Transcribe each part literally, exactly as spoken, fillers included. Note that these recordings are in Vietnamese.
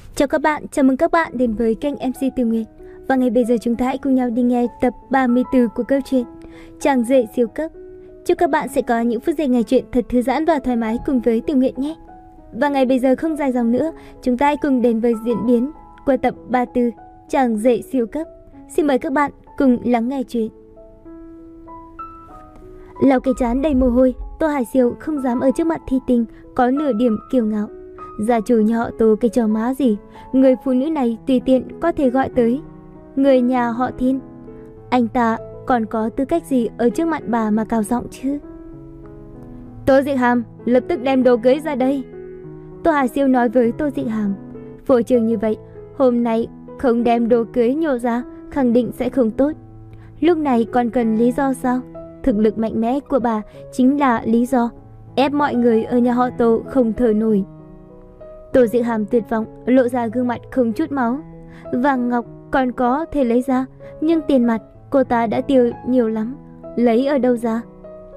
Chào các bạn, chào mừng các bạn đến với kênh em xê Tiêu Nguyệt. Và ngay bây giờ chúng ta hãy cùng nhau đi nghe tập ba mươi tư của câu chuyện Chàng rể siêu cấp. Chúc các bạn sẽ có những phút giây nghe chuyện thật thư giãn và thoải mái cùng với Tiêu Nguyệt nhé. Và ngay bây giờ không dài dòng nữa, chúng ta hãy cùng đến với diễn biến của tập ba mươi tư Chàng rể siêu cấp. Xin mời các bạn cùng lắng nghe chuyện. Lau cái trán đầy mồ hôi, Tô Hải Siêu không dám ở trước mặt Thi Tình có nửa điểm kiêu ngạo. Gia chủ nhà họ Tô cái trò má gì, người phụ nữ này tùy tiện có thể gọi tới người nhà họ Thiên. Anh ta còn có tư cách gì ở trước mặt bà mà cao giọng chứ? Tô Dị Hàm, lập tức đem đồ cưới ra đây. Tô Hải Siêu nói với Tô Dị Hàm. Phổ trường như vậy, hôm nay không đem đồ cưới nhô ra, khẳng định sẽ không tốt. Lúc này còn cần lý do sao? Thực lực mạnh mẽ của bà chính là lý do ép mọi người ở nhà họ Tô không thở nổi. Tô Dị Hàm tuyệt vọng, lộ ra gương mặt không chút máu. Vàng ngọc còn có thể lấy ra, nhưng tiền mặt cô ta đã tiêu nhiều lắm, lấy ở đâu ra?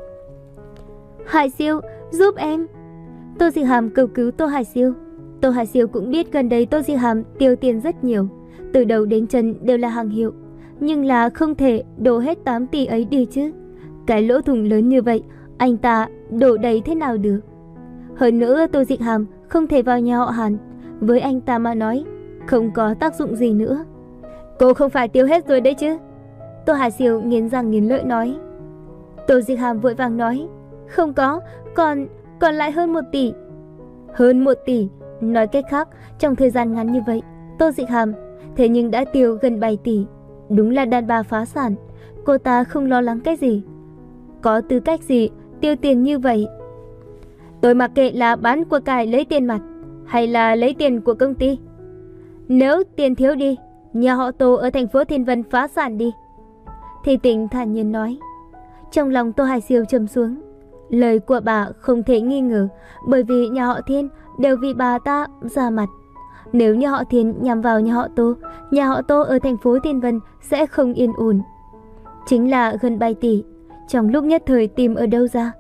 Hải Siêu, giúp em. Tô Dị Hàm cầu cứu Tô Hải Siêu. Tô Hải Siêu cũng biết gần đây Tô Dị Hàm tiêu tiền rất nhiều, từ đầu đến chân đều là hàng hiệu, nhưng là không thể đổ hết tám tỷ ấy đi chứ. Cái lỗ thủng lớn như vậy, anh ta đổ đầy thế nào được? Hơn nữa Tô Dị Hàm không thể vào nhà họ Hàn, với anh ta mà nói không có tác dụng gì nữa. Cô không phải tiêu hết rồi đấy chứ? Tô Hải Siêu nghiến răng nghiến lợi nói. Tô Dị Hàm vội vàng nói, không có, còn còn lại hơn một tỷ. Hơn một tỷ, nói cách khác, trong thời gian ngắn như vậy, Tô Dị Hàm thế nhưng đã tiêu gần bảy tỷ. Đúng là đàn bà phá sản, cô ta không lo lắng cái gì, có tư cách gì tiêu tiền như vậy. Tôi mặc kệ là bán của cải lấy tiền mặt hay là lấy tiền của công ty. Nếu tiền thiếu đi, nhà họ Tô ở thành phố Thiên Vân phá sản đi. Thi Tình thản nhiên nói. Trong lòng Tô Hải Siêu trầm xuống. Lời của bà không thể nghi ngờ, bởi vì nhà họ Thiên đều vì bà ta ra mặt. Nếu nhà họ Thiên nhằm vào nhà họ Tô, nhà họ Tô ở thành phố Thiên Vân sẽ không yên ổn. Chính là gần bảy tỷ, trong lúc nhất thời tìm ở đâu ra?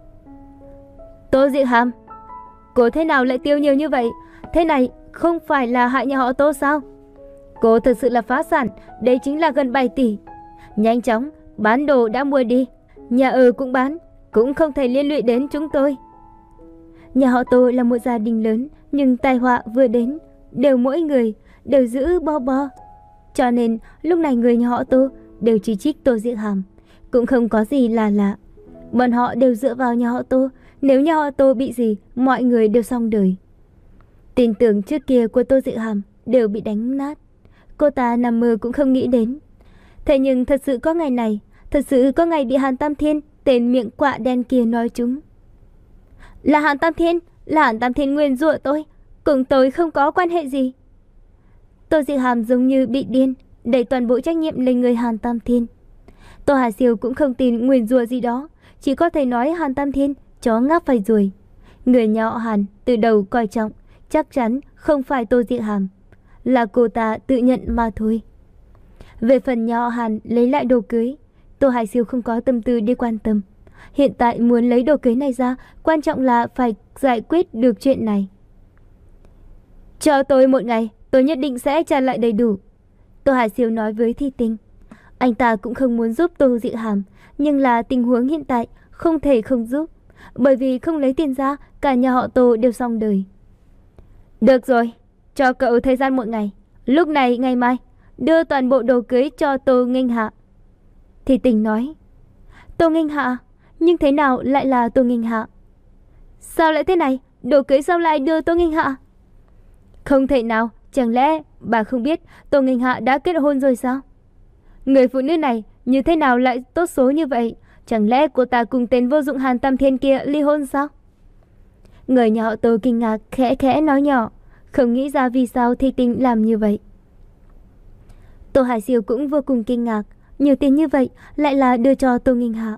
Tô Dị Hàm, cô thế nào lại tiêu nhiều như vậy? Thế này không phải là hại nhà họ Tô sao? Cô thật sự là phá sản, đây chính là gần bảy tỷ. Nhanh chóng bán đồ đã mua đi, nhà ở cũng bán, cũng không thể liên lụy đến chúng tôi. Nhà họ Tô là một gia đình lớn, nhưng tai họa vừa đến đều mỗi người đều giữ bo bo, cho nên lúc này người nhà họ Tô đều chỉ trích Tô Dị Hàm. Cũng không có gì là lạ, bọn họ đều dựa vào nhà họ Tô. Nếu nhà họ Tô bị gì, mọi người đều xong đời. Tin tưởng trước kia của Tô Dị Hàm đều bị đánh nát, cô ta nằm mơ cũng không nghĩ đến. Thế nhưng thật sự có ngày này, thật sự có ngày bị Hàn Tam Thiên, tên miệng quạ đen kia nói chúng. Là Hàn Tam Thiên, là Hàn Tam Thiên nguyền rủa tôi, cùng tôi không có quan hệ gì. Tô Dị Hàm giống như bị điên, đẩy toàn bộ trách nhiệm lên người Hàn Tam Thiên. Tô Hải Siêu cũng không tin nguyền rủa gì đó, chỉ có thể nói Hàn Tam Thiên chó ngáp phải ruồi. Người nhà họ Hàn từ đầu coi trọng chắc chắn không phải Tô Dị Hàm, là cô ta tự nhận mà thôi. Về phần nhà họ Hàn lấy lại đồ cưới, Tô Hải Siêu không có tâm tư đi quan tâm. Hiện tại muốn lấy đồ cưới này ra, quan trọng là phải giải quyết được chuyện này. Cho tôi một ngày, tôi nhất định sẽ trả lại đầy đủ. Tô Hải Siêu nói với Thi Tình. Anh ta cũng không muốn giúp Tô Dị Hàm, nhưng là tình huống hiện tại không thể không giúp, bởi vì không lấy tiền ra, cả nhà họ Tô đều xong đời. Được rồi, cho cậu thời gian một ngày, lúc này ngày mai đưa toàn bộ đồ cưới cho Tô Nghênh Hạ. Thì Tình nói. Tô Nghênh Hạ? Nhưng thế nào lại là Tô Nghênh Hạ? Sao lại thế này? Đồ cưới sao lại đưa Tô Nghênh Hạ? Không thể nào, chẳng lẽ bà không biết Tô Nghênh Hạ đã kết hôn rồi sao? Người phụ nữ này như thế nào lại tốt số như vậy? Chẳng lẽ cô ta cùng tên vô dụng Hàn Tam Thiên kia ly hôn sao? Người nhà họ Tô kinh ngạc khẽ khẽ nói nhỏ, không nghĩ ra vì sao Thi Tình làm như vậy. Tô Hải Siêu cũng vô cùng kinh ngạc, nhiều tiền như vậy lại là đưa cho Tô Nghênh Hạ.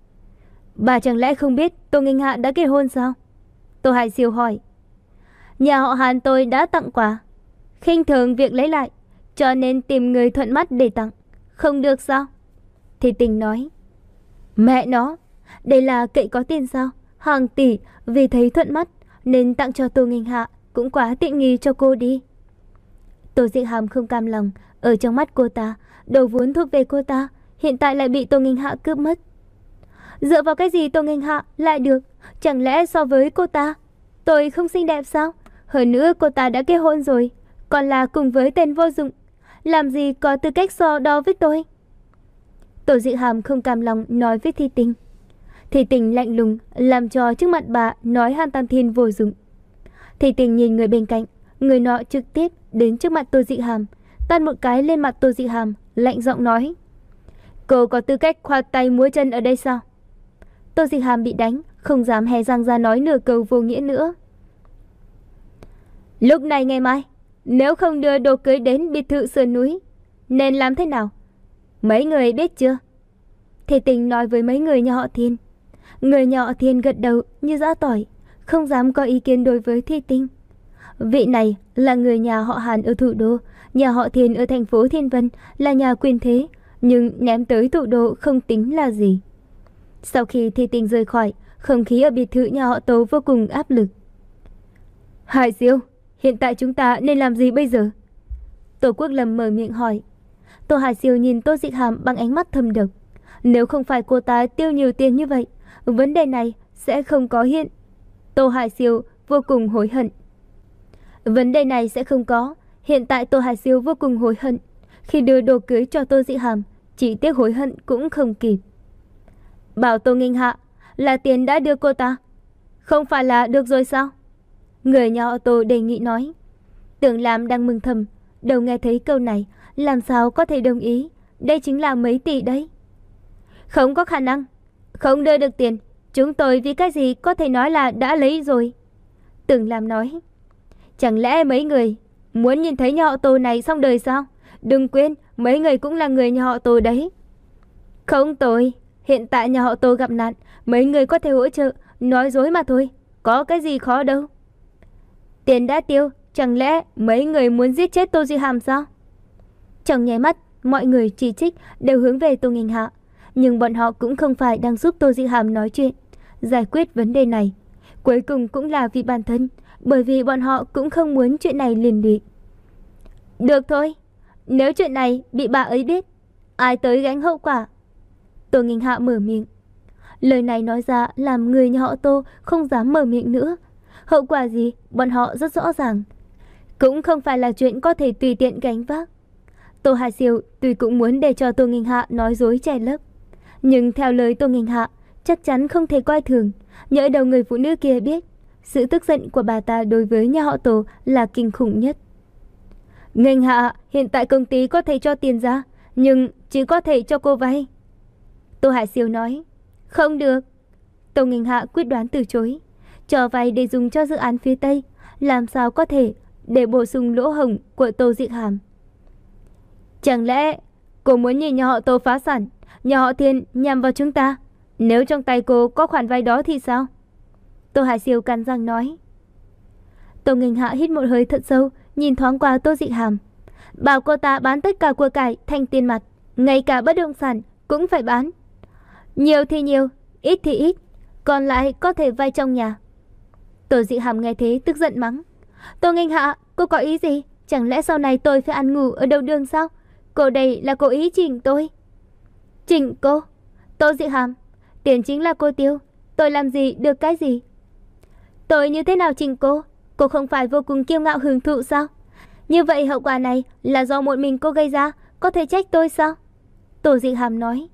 Bà chẳng lẽ không biết Tô Nghênh Hạ đã kết hôn sao? Tô Hải Siêu hỏi. Nhà họ Hàn tôi đã tặng quà, khinh thường việc lấy lại, cho nên tìm người thuận mắt để tặng, không được sao? Thi Tình nói. Mẹ nó, đây là cậy có tiền sao? Hàng tỷ vì thấy thuận mắt nên tặng cho Tô Nghênh Hạ, cũng quá tiện nghi cho cô đi. Tô Dịch Hàm không cam lòng, ở trong mắt cô ta, đồ vốn thuộc về cô ta, hiện tại lại bị Tô Nghênh Hạ cướp mất. Dựa vào cái gì Tô Nghênh Hạ lại được? Chẳng lẽ so với cô ta, tôi không xinh đẹp sao? Hơn nữa cô ta đã kết hôn rồi, còn là cùng với tên vô dụng, làm gì có tư cách so đo với tôi? Tô Dịch Hàm không cam lòng nói với Thi Tình. Thi Tình lạnh lùng làm cho trước mặt bà nói Hàn Tam Thiên vô dụng. Thi Tình nhìn người bên cạnh, người nọ trực tiếp đến trước mặt Tô Dịch Hàm, tát một cái lên mặt Tô Dịch Hàm, lạnh giọng nói: cô có tư cách khoa tay múa chân ở đây sao? Tô Dịch Hàm bị đánh, không dám hé răng ra nói nửa câu vô nghĩa nữa. Lúc này ngày mai, nếu không đưa đồ cưới đến biệt thự sườn núi, nên làm thế nào? Mấy người biết chưa? Thi Tình nói với mấy người nhà họ Thiên. Người nhà họ Thiên gật đầu như giã tỏi, không dám có ý kiến đối với Thi Tình. Vị này là người nhà họ Hàn ở thủ đô, nhà họ Thiên ở thành phố Thiên Vân là nhà quyền thế, nhưng ném tới thủ đô không tính là gì. Sau khi Thi Tình rời khỏi, không khí ở biệt thự nhà họ Tô vô cùng áp lực. Hải Diêu, hiện tại chúng ta nên làm gì bây giờ? Tô Quốc Lâm mở miệng hỏi. Tô Hải Diêu nhìn Tô Dịch Hàm bằng ánh mắt thâm độc. Nếu không phải cô ta tiêu nhiều tiền như vậy, vấn đề này sẽ không có hiện. Tô Hải Diêu vô cùng hối hận. Vấn đề này sẽ không có. Hiện tại Tô Hải Diêu vô cùng hối hận. Khi đưa đồ cưới cho Tô Dịch Hàm, chỉ tiếc hối hận cũng không kịp. Bảo Tô Nghênh Hạ là tiền đã đưa cô ta, không phải là được rồi sao? Người nhà họ Tô đề nghị nói. Tưởng Lam đang mừng thầm, đầu nghe thấy câu này, làm sao có thể đồng ý? Đây chính là mấy tỷ đấy. Không có khả năng, không đưa được tiền, chúng tôi vì cái gì có thể nói là đã lấy rồi? Tưởng Lam nói. Chẳng lẽ mấy người muốn nhìn thấy nhà họ Tô này xong đời sao? Đừng quên, mấy người cũng là người nhà họ Tô đấy. Không tôi, hiện tại nhà họ Tô gặp nạn, mấy người có thể hỗ trợ, nói dối mà thôi, có cái gì khó đâu. Tiền đã tiêu, chẳng lẽ mấy người muốn giết chết Tô Duy Hàm sao? Trong nháy mắt, mọi người chỉ trích đều hướng về Tô Nghênh Hạ, nhưng bọn họ cũng không phải đang giúp Tô Duy Hàm nói chuyện, giải quyết vấn đề này. Cuối cùng cũng là vì bản thân, bởi vì bọn họ cũng không muốn chuyện này liên lụy. Được thôi, nếu chuyện này bị bà ấy biết, ai tới gánh hậu quả? Tô Nghênh Hạ mở miệng. Lời này nói ra làm người nhà họ Tô không dám mở miệng nữa. Hậu quả gì bọn họ rất rõ ràng, cũng không phải là chuyện có thể tùy tiện gánh vác. Tô Hải Diêu tuy cũng muốn để cho Tô Nghênh Hạ nói dối che lấp, nhưng theo lời Tô Nghênh Hạ chắc chắn không thể coi thường. Nhỡ đầu người phụ nữ kia biết, sự tức giận của bà ta đối với nhà họ Tô là kinh khủng nhất. Nghênh Hạ, hiện tại công ty có thể cho tiền ra, nhưng chỉ có thể cho cô vay. Tô Hải Diêu nói. Không được. Tô Nghênh Hạ quyết đoán từ chối. Cho vay để dùng cho dự án phía Tây, làm sao có thể để bổ sung lỗ hổng của Tô Dịch Hàm? Chẳng lẽ cô muốn nhìn nhà họ Tô phá sản, nhà họ Thiên nhằm vào chúng ta? Nếu trong tay cô có khoản vay đó thì sao? Tô Hải Diêu cắn răng nói. Tô Nghênh Hạ hít một hơi thật sâu, nhìn thoáng qua Tô Dịch Hàm. Bảo cô ta bán tất cả của cải thành tiền mặt, ngay cả bất động sản cũng phải bán. Nhiều thì nhiều, ít thì ít, còn lại có thể vay trong nhà. Tô Dịch Hàm nghe thế tức giận mắng. Tô Nghênh Hạ, cô có ý gì? Chẳng lẽ sau này tôi phải ăn ngủ ở đầu đường sao? Cô đây là cố ý chỉnh tôi. Chỉnh cô? Tô Dịch Hàm, tiền chính là cô tiêu, tôi làm gì được cái gì? Tôi như thế nào chỉnh cô? Cô không phải vô cùng kiêu ngạo hưởng thụ sao? Như vậy hậu quả này là do một mình cô gây ra, có thể trách tôi sao? Tô Dịch Hàm nói.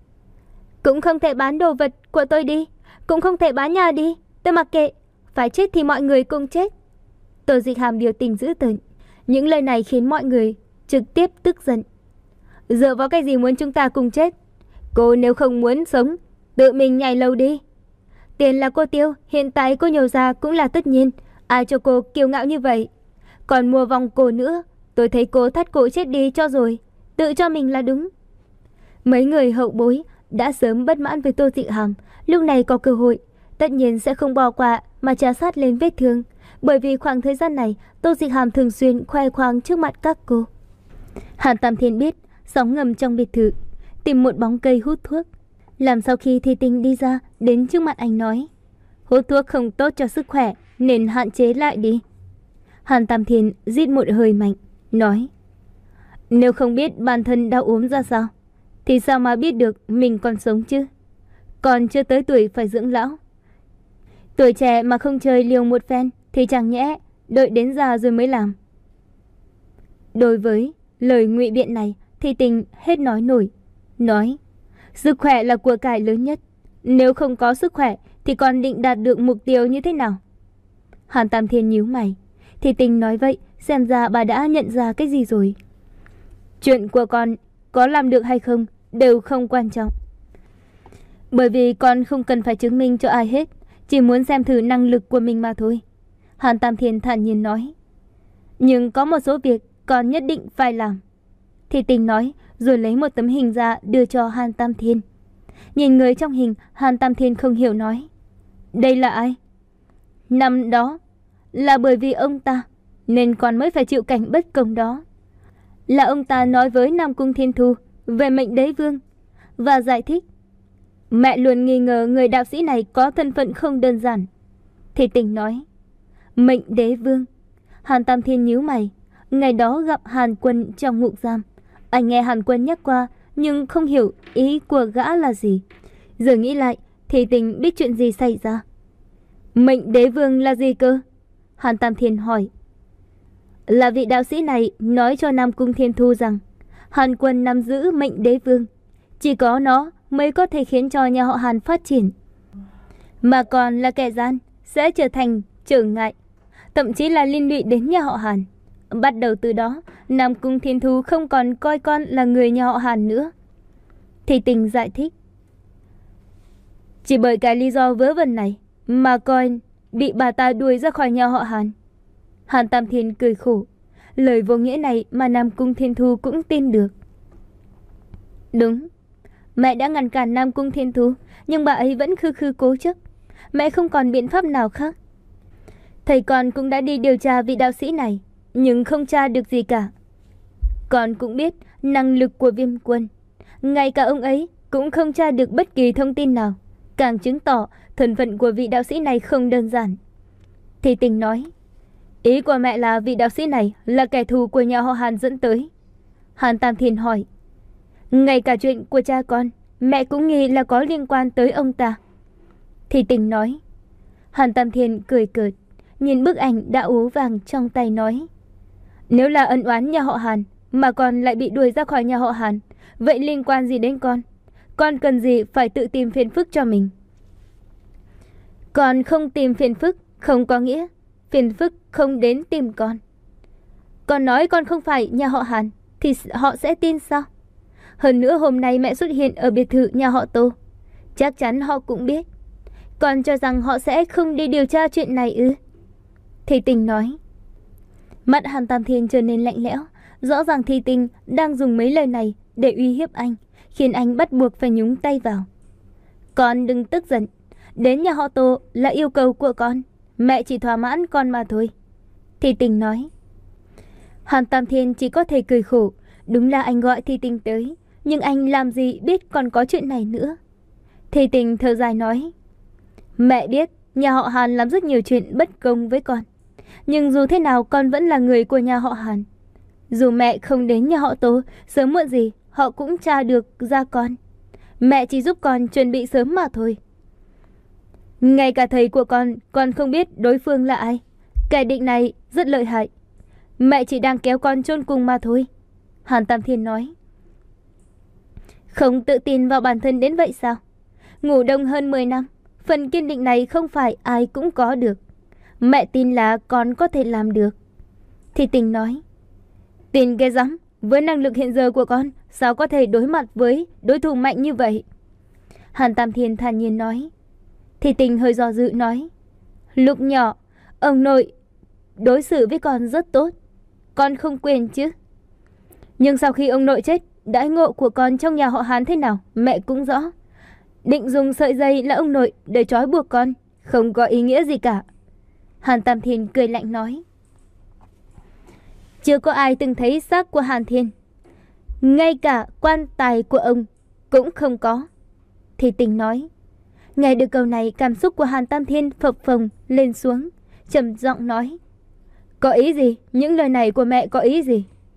Cũng không thể bán đồ vật của tôi đi, cũng không thể bán nhà đi, tôi mặc kệ, phải chết thì mọi người cùng chết. Tô Dịch Hàm biểu tình dữ tợn. Những lời này khiến mọi người trực tiếp tức giận. Dựa vào cái gì muốn chúng ta cùng chết? Cô nếu không muốn sống, tự mình nhảy lầu đi. Tiền là cô tiêu, hiện tại cô nhiều ra cũng là tất nhiên, ai cho cô kiêu ngạo như vậy? Còn mua vòng cổ nữa, tôi thấy cô thắt cổ chết đi cho rồi, tự cho mình là đúng. Mấy người hậu bối đã sớm bất mãn với Tô Dịch Hàm, lúc này có cơ hội, tất nhiên sẽ không bỏ qua mà trà sát lên vết thương. Bởi vì khoảng thời gian này, Tô Dịch Hàm thường xuyên khoe khoang trước mặt các cô. Hàn Tam Thiên biết, sóng ngầm trong biệt thự, tìm một bóng cây hút thuốc. Làm sau khi Thi Tinh đi ra, đến trước mặt anh nói, hút thuốc không tốt cho sức khỏe, nên hạn chế lại đi. Hàn Tam Thiên rít một hơi mạnh. nói: Nếu không biết bản thân đau ốm ra sao, thì sao mà biết được mình còn sống chứ? Còn chưa tới tuổi phải dưỡng lão. Tuổi trẻ mà không chơi liều một phen thì chẳng nhẽ đợi đến già rồi mới làm. Đối với lời ngụy biện này thì Tình hết nói nổi, nói: Sức khỏe là của cải lớn nhất. Nếu không có sức khỏe thì con định đạt được mục tiêu như thế nào? Hàn Tam Thiên nhíu mày. Thì Tình nói vậy, xem ra bà đã nhận ra cái gì rồi. Chuyện của con có làm được hay không đều không quan trọng. Bởi vì con không cần phải chứng minh cho ai hết, chỉ muốn xem thử năng lực của mình mà thôi. Hàn Tam Thiên thản nhiên nói. Nhưng có một số việc con nhất định phải làm. Thì Tình nói, rồi lấy một tấm hình ra đưa cho Hàn Tam Thiên. Nhìn người trong hình, Hàn Tam Thiên không hiểu nói: Đây là ai? Năm đó là bởi vì ông ta nên con mới phải chịu cảnh bất công đó. Là ông ta nói với Nam Cung Thiên Thu về mệnh đế vương và giải thích mẹ luôn nghi ngờ người đạo sĩ này có thân phận không đơn giản. Thì Tình nói: Mệnh đế vương. Hàn Tam Thiên nhíu mày. Ngày đó gặp Hàn Quân trong ngục giam, anh nghe Hàn Quân nhắc qua nhưng không hiểu ý của gã là gì. Giờ nghĩ lại thì Tình biết chuyện gì xảy ra. Mệnh đế vương là gì cơ? Hàn Tam Thiên hỏi. Là vị đạo sĩ này nói cho Nam Cung Thiên Thu rằng Hàn Quân nắm giữ mệnh đế vương, chỉ có nó mới có thể khiến cho nhà họ Hàn phát triển, mà còn là kẻ gian sẽ trở thành trở ngại, thậm chí là liên lụy đến nhà họ Hàn. Bắt đầu từ đó, Nam Cung Thiên Thu không còn coi con là người nhà họ Hàn nữa. Thì Tình giải thích. Chỉ bởi cái lý do vớ vẩn này mà con bị bà ta đuổi ra khỏi nhà họ Hàn. Hàn Tam Thiên cười khổ. Lời vô nghĩa này mà Nam Cung Thiên Thu cũng tin được. Đúng, mẹ đã ngăn cản Nam Cung Thiên Thu, nhưng bà ấy vẫn khư khư cố chấp. Mẹ không còn biện pháp nào khác. Thầy con cũng đã đi điều tra vị đạo sĩ này, nhưng không tra được gì cả. Con cũng biết năng lực của Viêm Quân, ngay cả ông ấy cũng không tra được bất kỳ thông tin nào, càng chứng tỏ thân phận của vị đạo sĩ này không đơn giản. Thì Tình nói. Ý của mẹ là vị đạo sĩ này là kẻ thù của nhà họ Hàn dẫn tới. Hàn Tam Thiên hỏi. Ngay cả chuyện của cha con, mẹ cũng nghĩ là có liên quan tới ông ta. Thì Tình nói. Hàn Tam Thiên cười cợt, nhìn bức ảnh đã ố vàng trong tay nói. Nếu là ân oán nhà họ Hàn mà con lại bị đuổi ra khỏi nhà họ Hàn, vậy liên quan gì đến con? Con cần gì phải tự tìm phiền phức cho mình? Con không tìm phiền phức không có nghĩa phiền phức không đến tìm con. Con nói con không phải nhà họ Hàn thì họ sẽ tin sao? Hơn nữa hôm nay mẹ xuất hiện ở biệt thự nhà họ Tô, chắc chắn họ cũng biết. Con cho rằng họ sẽ không đi điều tra chuyện này ư? Thì Tình nói. Mặt Hàn Tam Thiên trở nên lạnh lẽo. Rõ ràng Thì Tình đang dùng mấy lời này để uy hiếp anh, khiến anh bắt buộc phải nhúng tay vào. Con đừng tức giận. Đến nhà họ Tô là yêu cầu của con, mẹ chỉ thỏa mãn con mà thôi. Thì Tình nói. Hàn Tam Thiên chỉ có thể cười khổ. Đúng là anh gọi Thì Tình tới, nhưng anh làm gì biết còn có chuyện này nữa. Thì Tình thở dài nói. Mẹ biết nhà họ Hàn làm rất nhiều chuyện bất công với con, nhưng dù thế nào con vẫn là người của nhà họ Hàn. Dù mẹ không đến nhà họ Tô, sớm muộn gì họ cũng tra được ra con. Mẹ chỉ giúp con chuẩn bị sớm mà thôi. Ngay cả thầy của con còn không biết đối phương là ai. Kẻ địch này rất lợi hại. Mẹ chỉ đang kéo con chôn cùng mà thôi. Hàn Tam Thiên nói. Không tự tin vào bản thân đến vậy sao? Ngủ đông hơn mười năm, phần kiên định này không phải ai cũng có được. Mẹ tin là con có thể làm được. Thì Tình nói. Tin cái rắm, với năng lực hiện giờ của con, sao có thể đối mặt với đối thủ mạnh như vậy? Hàn Tam Thiên thản nhiên nói. Thì Tình hơi do dự nói. Lúc nhỏ, ông nội đối xử với con rất tốt, con không quên chứ. Nhưng sau khi ông nội chết, đãi ngộ của con trong nhà họ Hàn thế nào mẹ cũng rõ. Định dùng sợi dây là ông nội để trói buộc con, không có ý nghĩa gì cả. Hàn Tam Thiên cười lạnh nói. Chưa có ai từng thấy xác của Hàn Thiên, ngay cả quan tài của ông cũng không có. Thì Tình nói. Nghe được câu này, cảm xúc của Hàn Tam Thiên phập phồng lên xuống, trầm giọng nói. Có ý gì? Những lời này của mẹ có ý gì?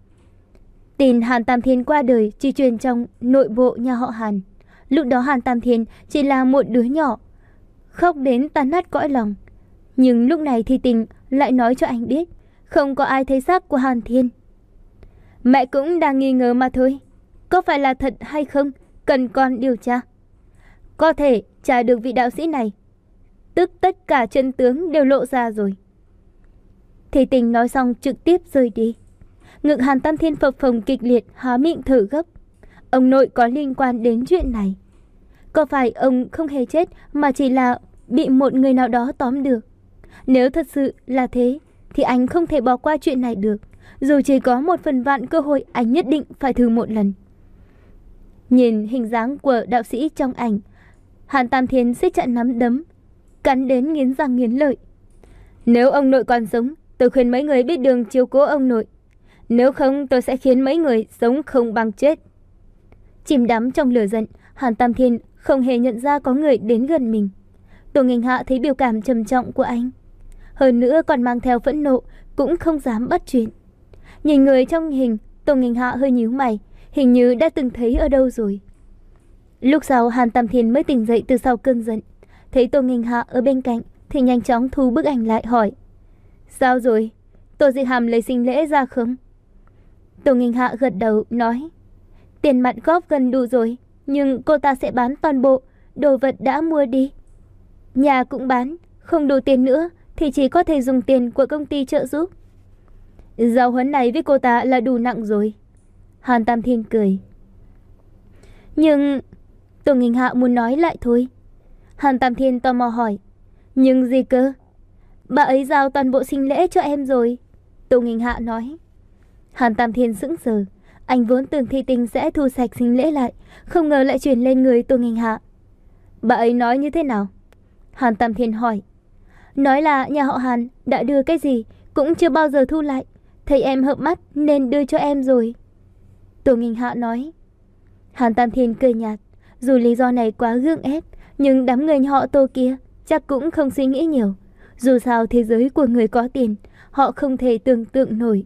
Tin Hàn Tam Thiên qua đời chỉ truyền trong nội bộ nhà họ Hàn. Lúc đó Hàn Tam Thiên chỉ là một đứa nhỏ, khóc đến tan nát cõi lòng. Nhưng lúc này Thi Tình lại nói cho anh biết không có ai thấy xác của Hàn Thiên. Mẹ cũng đang nghi ngờ mà thôi. Có phải là thật hay không cần con điều tra. Có thể tra được vị đạo sĩ này, tức tất cả chân tướng đều lộ ra rồi. Thi Tình nói xong trực tiếp rời đi. Ngực Hàn Tam Thiên phập phồng kịch liệt, há miệng thở gấp. Ông nội có liên quan đến chuyện này. Có phải ông không hề chết mà chỉ là bị một người nào đó tóm được? Nếu thật sự là thế thì anh không thể bỏ qua chuyện này được. Dù chỉ có một phần vạn cơ hội, anh nhất định phải thử một lần. Nhìn hình dáng của đạo sĩ trong ảnh, Hàn Tam Thiên siết chặt nắm đấm, cắn đến nghiến răng nghiến lợi. Nếu ông nội còn sống, tôi khuyên mấy người biết đường chiếu cố ông nội. Nếu không, tôi sẽ khiến mấy người sống không bằng chết. Chìm đắm trong lửa giận, Hàn Tam Thiên không hề nhận ra có người đến gần mình. Tô Nghinh Hạ thấy biểu cảm trầm trọng của anh, hơn nữa còn mang theo phẫn nộ, cũng không dám bắt chuyện. Nhìn người trong hình, Tô Nghinh Hạ hơi nhíu mày, hình như đã từng thấy ở đâu rồi. Lúc sau Hàn Tam Thiên mới tỉnh dậy từ sau cơn giận, thấy Tô Nghinh Hạ ở bên cạnh thì nhanh chóng thu bức ảnh lại hỏi: Sao rồi? Tô Dịch Hàm lấy sinh lễ ra không? Tô Nghinh Hạ gật đầu nói: Tiền mặt góp gần đủ rồi, nhưng cô ta sẽ bán toàn bộ đồ vật đã mua đi. Nhà cũng bán, không đủ tiền nữa thì chỉ có thể dùng tiền của công ty trợ giúp. Giáo huấn này với cô ta là đủ nặng rồi. Hàn Tam Thiên cười. Nhưng... Tô Nghinh Hạ muốn nói lại thôi. Hàn Tam Thiên tò mò hỏi: Nhưng gì cơ? Bà ấy giao toàn bộ sinh lễ cho em rồi, Tô Nghinh Hạ nói. Hàn Tam Thiên sững sờ. Anh vốn tưởng Thi Tình sẽ thu sạch sinh lễ lại, không ngờ lại chuyển lên người Tô Nghinh Hạ. Bà ấy nói như thế nào? Hàn Tam Thiên hỏi. Nói là nhà họ Hàn đã đưa cái gì cũng chưa bao giờ thu lại, thấy em hợp mắt nên đưa cho em rồi, Tô Nghinh Hạ nói. Hàn Tam Thiên cười nhạt. Dù lý do này quá gượng ép, nhưng đám người họ Tô kia chắc cũng không suy nghĩ nhiều. Dù sao thế giới của người có tiền, họ không thể tưởng tượng nổi.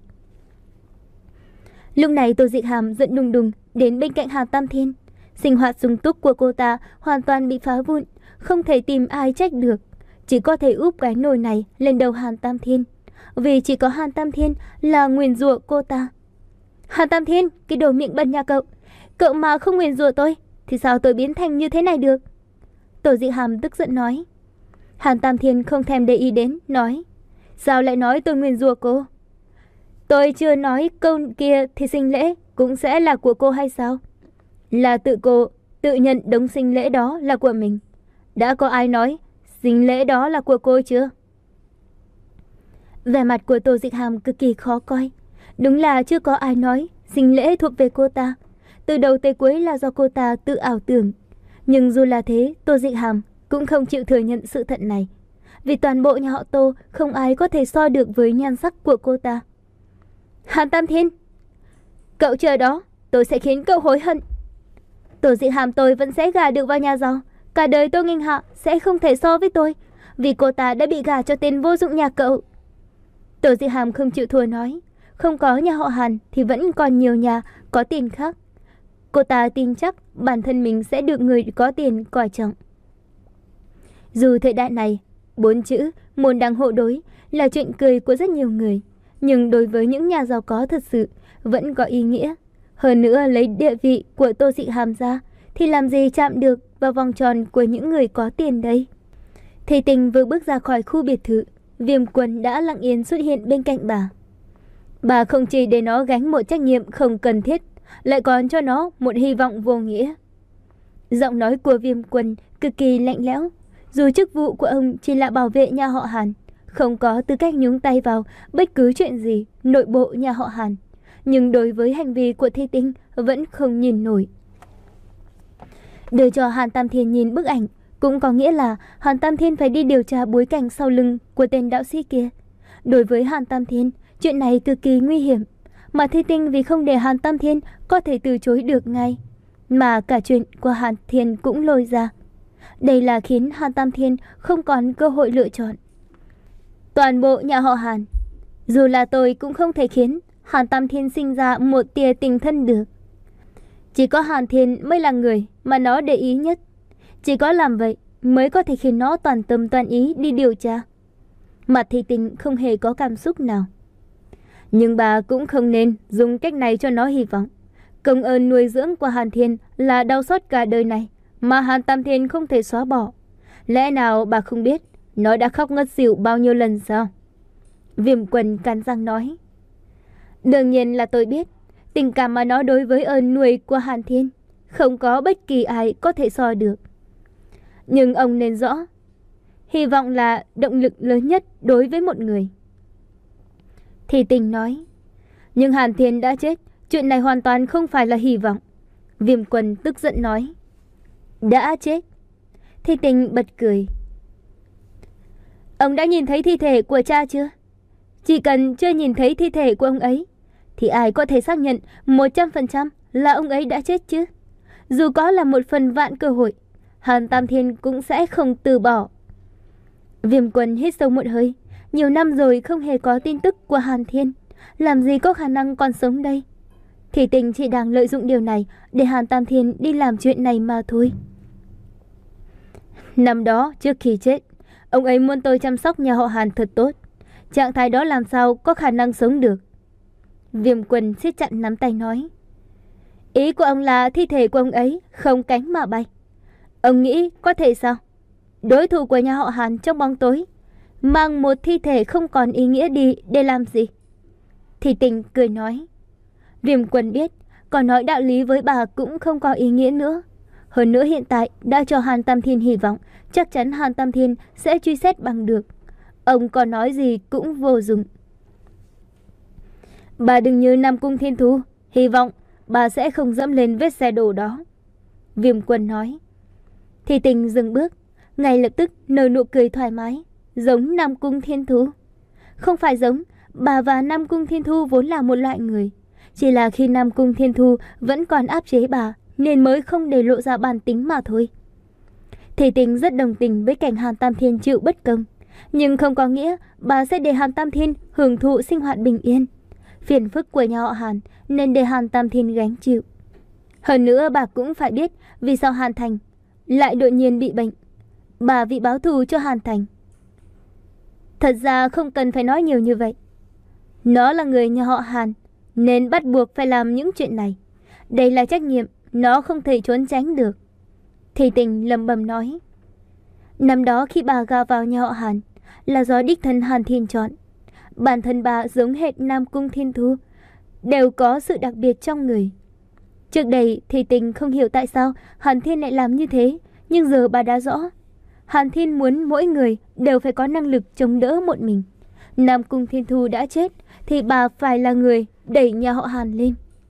Lúc này Tô Dịch Hàm giận đùng đùng đến bên cạnh Hàn Tam Thiên. Sinh hoạt sung túc của cô ta hoàn toàn bị phá vụn, không thể tìm ai trách được, chỉ có thể úp cái nồi này lên đầu Hàn Tam Thiên, vì chỉ có Hàn Tam Thiên là nguyền rủa cô ta. Hàn Tam Thiên, cái đồ miệng bẩn nhà cậu, cậu mà không nguyền rủa tôi thì sao tôi biến thành như thế này được? Tô Dịch Hàm tức giận nói. Hàn Tam Thiên không thèm để ý đến, nói: Sao lại nói tôi nguyền rủa cô? Tôi chưa nói câu kia thì sinh lễ cũng sẽ là của cô hay sao? Là tự cô tự nhận đống sinh lễ đó là của mình. Đã có ai nói sinh lễ đó là của cô chưa? Vẻ mặt của Tô Dịch Hàm cực kỳ khó coi. Đúng là chưa có ai nói sinh lễ thuộc về cô ta. Từ đầu tới cuối là do cô ta tự ảo tưởng. Nhưng dù là thế, Tô Dịch Hàm cũng không chịu thừa nhận sự thật này. Vì toàn bộ nhà họ Tô không ai có thể so được với nhan sắc của cô ta. Hàn Tam Thiên, cậu chờ đó, tôi sẽ khiến cậu hối hận. Tô Dịch Hàm tôi vẫn sẽ gả được vào nhà giàu. Cả đời Tô Nghinh Hạ sẽ không thể so với tôi, vì cô ta đã bị gả cho tên vô dụng nhà cậu. Tô Dịch Hàm không chịu thua nói: Không có nhà họ Hàn thì vẫn còn nhiều nhà có tiền khác. Cô ta tin chắc bản thân mình sẽ được người có tiền coi trọng. Dù thời đại này, bốn chữ môn đăng hộ đối là chuyện cười của rất nhiều người, nhưng đối với những nhà giàu có thật sự vẫn có ý nghĩa. Hơn nữa lấy địa vị của Tô Dịch Hàm ra thì làm gì chạm được vào vòng tròn của những người có tiền đây. Thầy Tình vừa bước ra khỏi khu biệt thự, Viêm Quân đã lặng yên xuất hiện bên cạnh bà. Bà không chỉ để nó gánh một trách nhiệm không cần thiết, lại còn cho nó một hy vọng vô nghĩa. Giọng nói của Viêm Quân cực kỳ lạnh lẽo. Dù chức vụ của ông chỉ là bảo vệ nhà họ Hàn, không có tư cách nhúng tay vào bất cứ chuyện gì nội bộ nhà họ Hàn, nhưng đối với hành vi của Thi Tinh vẫn không nhìn nổi. Đưa cho Hàn Tam Thiên nhìn bức ảnh cũng có nghĩa là Hàn Tam Thiên phải đi điều tra bối cảnh sau lưng của tên đạo sĩ kia. Đối với Hàn Tam Thiên, chuyện này cực kỳ nguy hiểm, mà Thi Tinh vì không để Hàn Tam Thiên có thể từ chối được ngay, mà cả chuyện của Hàn Thiên cũng lôi ra. Đây là khiến Hàn Tam Thiên không còn cơ hội lựa chọn. Toàn bộ nhà họ Hàn, dù là tôi cũng không thể khiến Hàn Tam Thiên sinh ra một tia tình thân được. Chỉ có Hàn Thiên mới là người mà nó để ý nhất. Chỉ có làm vậy mới có thể khiến nó toàn tâm toàn ý đi điều tra. Mặt Thi Tình không hề có cảm xúc nào. Nhưng bà cũng không nên dùng cách này cho nó hy vọng. Công ơn nuôi dưỡng của Hàn Thiên là đau xót cả đời này mà Hàn Tam Thiên không thể xóa bỏ. Lẽ nào bà không biết nó đã khóc ngất xỉu bao nhiêu lần sao? Viêm Quần cắn răng nói. Đương nhiên là tôi biết. Tình cảm mà nó đối với ơn nuôi của Hàn Thiên không có bất kỳ ai có thể so được. Nhưng ông nên rõ, hy vọng là động lực lớn nhất đối với một người. Thì Tình nói. Nhưng Hàn Thiên đã chết, chuyện này hoàn toàn không phải là hy vọng. Viêm Quần tức giận nói. Đã chết? Thì Tình bật cười. Ông đã nhìn thấy thi thể của cha chưa? Chỉ cần chưa nhìn thấy thi thể của ông ấy thì ai có thể xác nhận một trăm phần trăm là ông ấy đã chết chứ? Dù có là một phần vạn cơ hội, Hàn Tam Thiên cũng sẽ không từ bỏ. Viêm Quần hít sâu một hơi. Nhiều năm rồi không hề có tin tức của Hàn Thiên, làm gì có khả năng còn sống đây? Thì Tình chỉ đang lợi dụng điều này để Hàn Tam Thiên đi làm chuyện này mà thôi. Năm đó trước khi chết, ông ấy muốn tôi chăm sóc nhà họ Hàn thật tốt. Trạng thái đó làm sao có khả năng sống được? Viêm Quần siết chặt nắm tay nói. Ý của ông là thi thể của ông ấy không cánh mà bay. Ông nghĩ có thể sao? Đối thủ của nhà họ Hàn trong bóng tối mang một thi thể không còn ý nghĩa đi để làm gì? Thì Tình cười nói. Viêm Quần biết còn nói đạo lý với bà cũng không có ý nghĩa nữa. Hơn nữa hiện tại đã cho Hàn Tam Thiên hy vọng chắc chắn Hàn Tam Thiên sẽ truy xét bằng được. Ông còn nói gì cũng vô dụng. Bà đừng như Nam Cung Thiên Thu, hy vọng bà sẽ không dẫm lên vết xe đổ đó. Viêm Quần nói. Thì Tình dừng bước, ngay lập tức nở nụ cười thoải mái. Giống Nam Cung Thiên Thu? Không phải giống, bà và Nam Cung Thiên Thu vốn là một loại người. Chỉ là khi Nam Cung Thiên Thu vẫn còn áp chế bà nên mới không để lộ ra bản tính mà thôi. Thì Tình rất đồng tình với cảnh Hàn Tam Thiên chịu bất công, nhưng không có nghĩa bà sẽ để Hàn Tam Thiên hưởng thụ sinh hoạt bình yên. Phiền phức của nhà họ Hàn nên để Hàn Tam Thiên gánh chịu. Hơn nữa bà cũng phải biết vì sao Hàn Thành lại đột nhiên bị bệnh. Bà vì báo thù cho Hàn Thành. Thật ra không cần phải nói nhiều như vậy. Nó là người nhà họ Hàn nên bắt buộc phải làm những chuyện này. Đây là trách nhiệm, nó không thể trốn tránh được. Thì Tình lẩm bẩm nói. Năm đó khi bà gả vào nhà họ Hàn là do đích thân Hàn Thiên chọn. Bản thân bà giống hệt Nam Cung Thiên Thu, đều có sự đặc biệt trong người. Trước đây thì Tình không hiểu tại sao Hàn Thiên lại làm như thế, nhưng giờ bà đã rõ. Hàn Thiên muốn mỗi người đều phải có năng lực chống đỡ một mình. Nam Cung Thiên Thu đã chết thì bà phải là người đẩy nhà họ Hàn lên.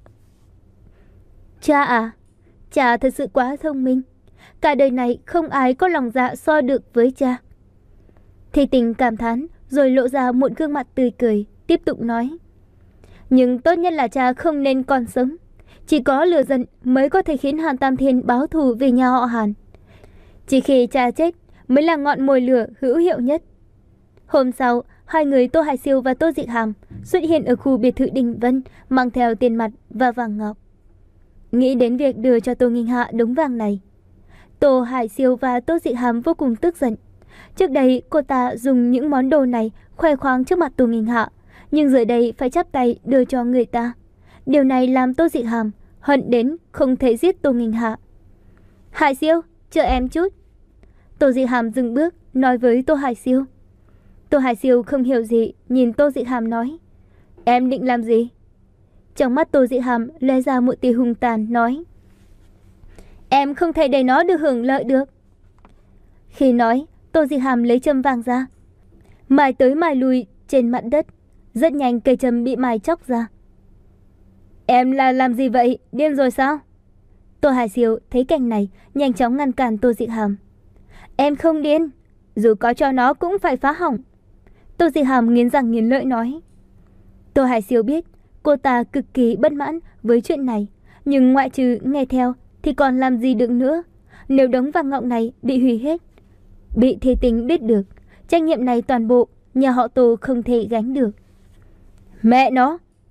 Cha à, cha thật sự quá thông minh. Cả đời này không ai có lòng dạ so được với cha. Thì Tình cảm thán rồi lộ ra một gương mặt tươi cười, tiếp tục nói. Nhưng tốt nhất là cha không nên còn sống. Chỉ có lửa giận mới có thể khiến Hàn Tam Thiên báo thù về nhà họ Hàn. Chỉ khi cha chết mới là ngọn mồi lửa hữu hiệu nhất. Hôm sau, hai người Tô Hải Siêu và Tô Dịch Hàm xuất hiện ở khu biệt thự Đình Vân, mang theo tiền mặt và vàng ngọc. Nghĩ đến việc đưa cho Tô Nghinh Hạ đống vàng này, Tô Hải Siêu và Tô Dịch Hàm vô cùng tức giận. Trước đây cô ta dùng những món đồ này khoe khoang trước mặt Tô Nghinh Hạ, nhưng giờ đây phải chắp tay đưa cho người ta. Điều này làm Tô Dịch Hàm hận đến không thể giết Tô Nghinh Hạ. Hải Siêu, chờ em chút. Tô Dịch Hàm dừng bước nói với Tô Hải Siêu. Tô Hải Siêu không hiểu gì, nhìn Tô Dịch Hàm nói. Em định làm gì? Trong mắt Tô Dịch Hàm lóe ra một tia hung tàn nói. Em không thể để nó được hưởng lợi được. Khi nói, Tô Dịch Hàm lấy châm vàng ra, mài tới mài lui trên mặt đất. Rất nhanh cây châm bị mài chóc ra. Em là làm gì vậy? Điên rồi sao? Tô Hải Siêu thấy cảnh này nhanh chóng ngăn cản Tô Dịch Hàm. Em không điên, dù có cho nó cũng phải phá hỏng. Tô Dịch Hàm nghiến răng nghiến lợi nói. Tô Hải Siêu biết cô ta cực kỳ bất mãn với chuyện này, nhưng ngoại trừ nghe theo thì còn làm gì được nữa. Nếu đống vàng ngọc này bị hủy hết, bị Thi Tình biết được, trách nhiệm này toàn bộ nhà họ Tô không thể gánh được. Mẹ nó,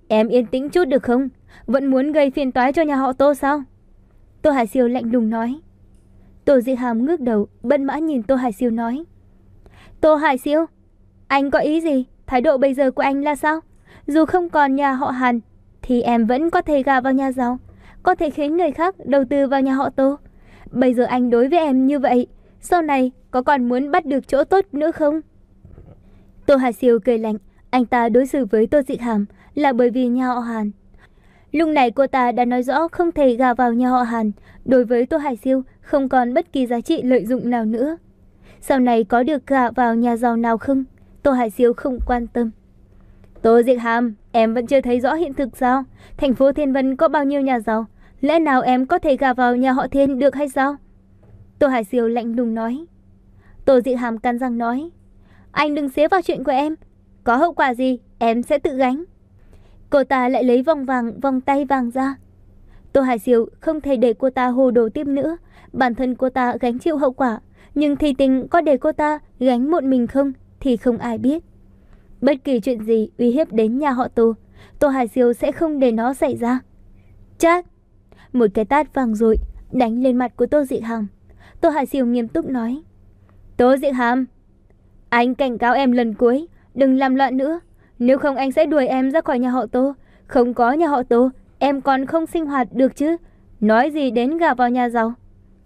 Em yên tĩnh chút được không? Vẫn muốn gây phiền toái cho nhà họ Tô sao? Tô Hải Siêu lạnh lùng nói. Tô Dị Hàm ngước đầu, bất mãn nhìn Tô Hải Siêu nói. Tô Hải Siêu, anh có ý gì? Thái độ bây giờ của anh là sao? Dù không còn nhà họ Hàn, thì em vẫn có thể gả vào nhà giàu, có thể khiến người khác đầu tư vào nhà họ Tô. Bây giờ anh đối với em như vậy, sau này có còn muốn bắt được chỗ tốt nữa không? Tô Hải Siêu cười lạnh, anh ta đối xử với Tô Dị Hàm là bởi vì nhà họ Hàn. Lúc này cô ta đã nói rõ không thể gả vào nhà họ Hàn, đối với Tô Hải Siêu không còn bất kỳ giá trị lợi dụng nào nữa. Sau này có được gả vào nhà giàu nào không, Tô Hải Siêu không quan tâm. Tô Dị Hàm, em vẫn chưa thấy rõ hiện thực sao? Thành phố Thiên Vân có bao nhiêu nhà giàu? Lẽ nào em có thể gả vào nhà họ Thiên được hay sao? Tô Hải Siêu lạnh lùng nói. Tô Dị Hàm cắn răng nói. Anh đừng xía vào chuyện của em. Có hậu quả gì, em sẽ tự gánh. Cô ta lại lấy vòng vàng, vòng tay vàng ra. Tô Hải Siêu không thể để cô ta hồ đồ tiếp nữa. Bản thân cô ta gánh chịu hậu quả, nhưng thì tình có để cô ta gánh một mình không thì không ai biết. Bất kỳ chuyện gì uy hiếp đến nhà họ Tô, Tô Hải Siêu sẽ không để nó xảy ra. Chát! Một cái tát vang dội đánh lên mặt của Tô Dị Hàm. Tô Hải Siêu nghiêm túc nói. Tô Dị Hàm, anh cảnh cáo em lần cuối, đừng làm loạn nữa. Nếu không anh sẽ đuổi em ra khỏi nhà họ Tô. Không có nhà họ Tô, em còn không sinh hoạt được chứ. Nói gì đến gả vào nhà giàu.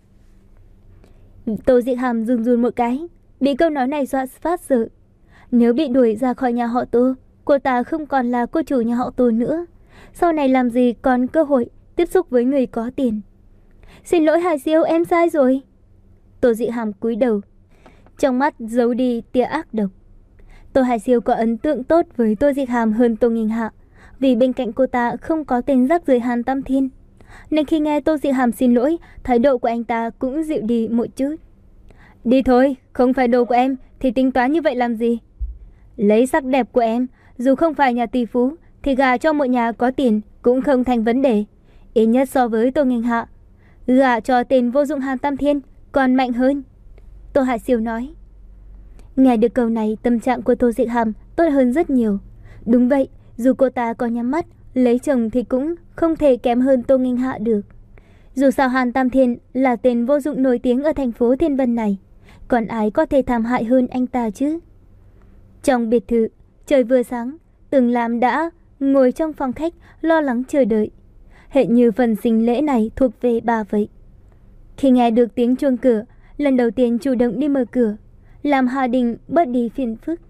Tô Dị Hàm run run một cái, bị câu nói này dọa phát sợ. Nếu bị đuổi ra khỏi nhà họ Tô, cô ta không còn là cô chủ nhà họ Tô nữa. Sau này làm gì còn cơ hội tiếp xúc với người có tiền. Xin lỗi Hải Siêu, em sai rồi. Tô Dị Hàm cúi đầu, trong mắt giấu đi tia ác độc. Tô Hải Siêu có ấn tượng tốt với Tô Dị Hàm hơn Tô Nghinh Hạ, vì bên cạnh cô ta không có tên rác rưởi Hàn Tam Thiên, nên khi nghe Tô Dị Hàm xin lỗi, thái độ của anh ta cũng dịu đi một chút. Đi thôi, không phải đồ của em thì tính toán như vậy làm gì? Lấy sắc đẹp của em, dù không phải nhà tỷ phú thì gả cho một nhà có tiền cũng không thành vấn đề. Ít nhất so với Tô Nghinh Hạ, gả cho tên vô dụng Hàn Tam Thiên còn mạnh hơn. Tô Hải Siêu nói. Nghe được câu này, tâm trạng của Tô Dị Hàm tốt hơn rất nhiều. Đúng vậy, dù cô ta có nhắm mắt lấy chồng thì cũng không thể kém hơn Tô Nghinh Hạ được. Dù sao Hàn Tam Thiên là tên vô dụng nổi tiếng ở thành phố Thiên Vân này, còn ai có thể thảm hại hơn anh ta chứ? Trong biệt thự, trời vừa sáng, Tưởng Lam đã ngồi trong phòng khách lo lắng chờ đợi. Hệt như phần sinh lễ này thuộc về bà vậy. Khi nghe được tiếng chuông cửa, lần đầu tiên chủ động đi mở cửa, làm Hà Đình bớt đi phiền phức.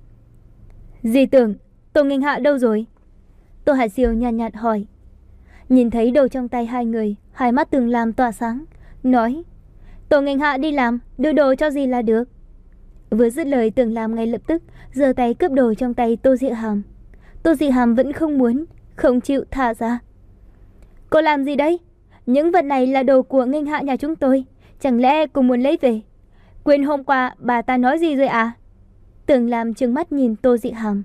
Dì Tưởng, Tô Nghinh Hạ đâu rồi? Tô Hải Siêu nhàn nhạt, nhạt hỏi. Nhìn thấy đồ trong tay hai người, hai mắt Tưởng Lam tỏa sáng, nói. Tô Nghinh Hạ đi làm, đưa đồ cho dì là được. Vừa dứt lời, Tưởng Lam ngay lập tức giơ tay cướp đồ trong tay Tô Dị Hàm. Tô Dị Hàm vẫn không muốn, không chịu thả ra. Cô làm gì đấy? Những vật này là đồ của Nghinh Hạ nhà chúng tôi, chẳng lẽ cô muốn lấy về? Quên hôm qua bà ta nói gì rồi à? Tưởng Lam trừng mắt nhìn Tô Dị Hàm.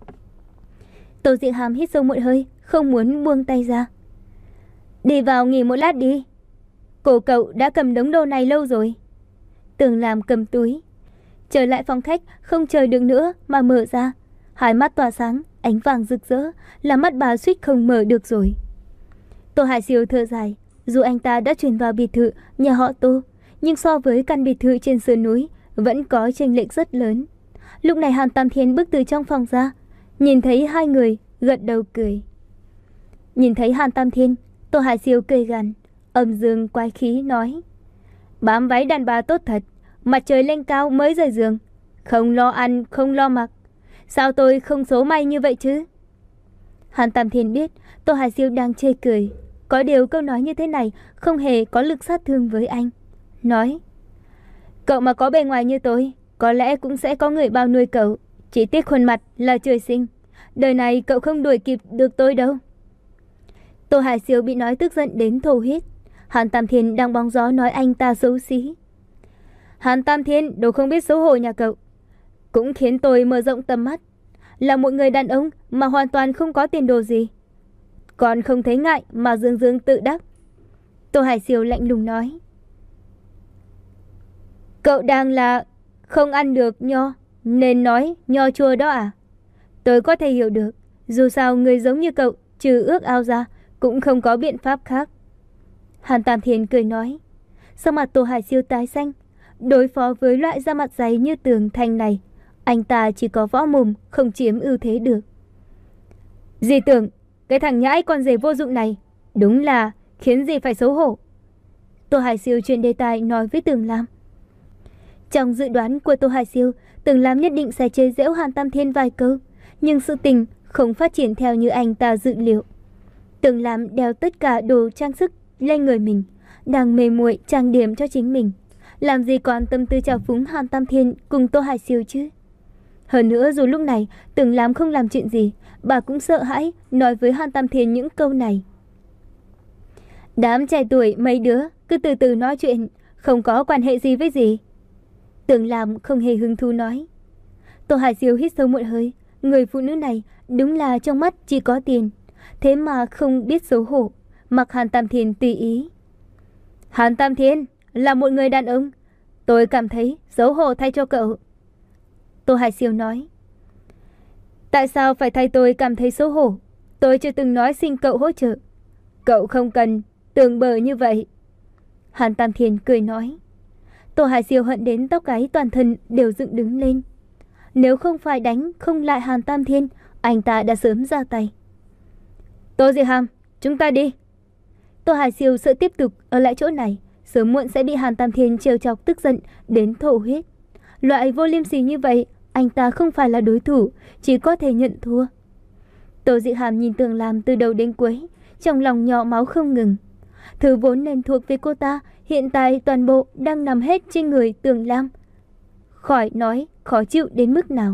Tô Dị Hàm hít sâu một hơi, không muốn buông tay ra. Đi vào nghỉ một lát đi. Cô cậu đã cầm đống đồ này lâu rồi. Tưởng Lam cầm túi, trở lại phòng khách, không chờ được nữa mà mở ra. Hai mắt tỏa sáng, ánh vàng rực rỡ, làm mắt bà suýt không mở được rồi. Tô Hải Siêu thở dài, dù anh ta đã chuyển vào biệt thự nhà họ Tô, nhưng so với căn biệt thự trên sườn núi vẫn có chênh lệch rất lớn. Lúc này Hàn Tam Thiên bước từ trong phòng ra, nhìn thấy hai người, gật đầu cười. Nhìn thấy Hàn Tam Thiên, Tô Hải Siêu cười gằn, âm dương quái khí nói. Bám váy đàn bà tốt thật, mặt trời lên cao mới rời giường, không lo ăn, không lo mặc. Sao tôi không số may như vậy chứ? Hàn Tam Thiên biết Tô Hải Siêu đang chê cười, có điều câu nói như thế này không hề có lực sát thương với anh. Nói, cậu mà có bề ngoài như tôi, có lẽ cũng sẽ có người bao nuôi cậu. Chỉ tiếc khuôn mặt là trời sinh, đời này cậu không đuổi kịp được tôi đâu. Tô Hải Siêu bị nói tức giận đến thổ huyết. Hàn Tam Thiên đang bóng gió nói anh ta xấu xí. Hàn Tam Thiên, đồ không biết xấu hổ nhà cậu, cũng khiến tôi mở rộng tầm mắt. Là một người đàn ông mà hoàn toàn không có tiền đồ gì, còn không thấy ngại mà dương dương tự đắc. Tô Hải Siêu lạnh lùng nói. Cậu đang là không ăn được nho nên nói nho chua đó à? Tôi có thể hiểu được, Dù sao người giống như cậu, trừ ước ao ra, cũng không có biện pháp khác. Hàn Tam Thiên cười nói. Sắc mặt Tô Hải Siêu tái xanh. Đối phó với loại da mặt dày như tường thành này, anh ta chỉ có võ mồm, không chiếm ưu thế được. Dì tưởng, cái thằng nhãi con rể vô dụng này, đúng là khiến dì phải xấu hổ. Tô Hải Siêu chuyển đề tài nói với Tưởng Lam. Trong dự đoán của Tô Hải Siêu, Tưởng Lam nhất định sẽ chế giễu Hàn Tam Thiên vài câu, nhưng sự tình không phát triển theo như anh ta dự liệu. Tưởng Lam đeo tất cả đồ trang sức lên người mình, đang mê muội trang điểm cho chính mình, làm gì còn tâm tư trào phúng Hàn Tam Thiên cùng Tô Hải Siêu chứ. Hơn nữa dù lúc này Tưởng Lam không làm chuyện gì, bà cũng sợ hãi nói với Hàn Tam Thiên những câu này. Đám trẻ tuổi mấy đứa cứ từ từ nói chuyện, không có quan hệ gì với gì. Tưởng Lam không hề hứng thú nói. Tô Hải Siêu hít sâu một hơi, người phụ nữ này đúng là trong mắt chỉ có tiền, thế mà không biết xấu hổ, mặc Hàn Tam Thiên tùy ý. Hàn Tam Thiên là một người đàn ông, tôi cảm thấy xấu hổ thay cho cậu. Tô Hải Siêu nói. Tại sao phải thay tôi cảm thấy xấu hổ? Tôi chưa từng nói xin cậu hỗ trợ. Cậu không cần tưởng bờ như vậy. Hàn Tam Thiên cười nói. Tô Hải Siêu hận đến tóc gáy toàn thân đều dựng đứng lên. Nếu không phải đánh không lại Hàn Tam Thiên, anh ta đã sớm ra tay. Tô Diệp Hàm, chúng ta đi. Tô Hải Siêu sợ tiếp tục ở lại chỗ này, sớm muộn sẽ bị Hàn Tam Thiên trêu chọc tức giận đến thổ huyết. Loại vô liêm sỉ như vậy, anh ta không phải là đối thủ, chỉ có thể nhận thua. Tô Diệp Hàm nhìn Tưởng Lam từ đầu đến cuối, trong lòng nhỏ máu không ngừng. Thứ vốn nên thuộc về cô ta, hiện tại toàn bộ đang nằm hết trên người Tưởng Lam. Khỏi nói khó chịu đến mức nào.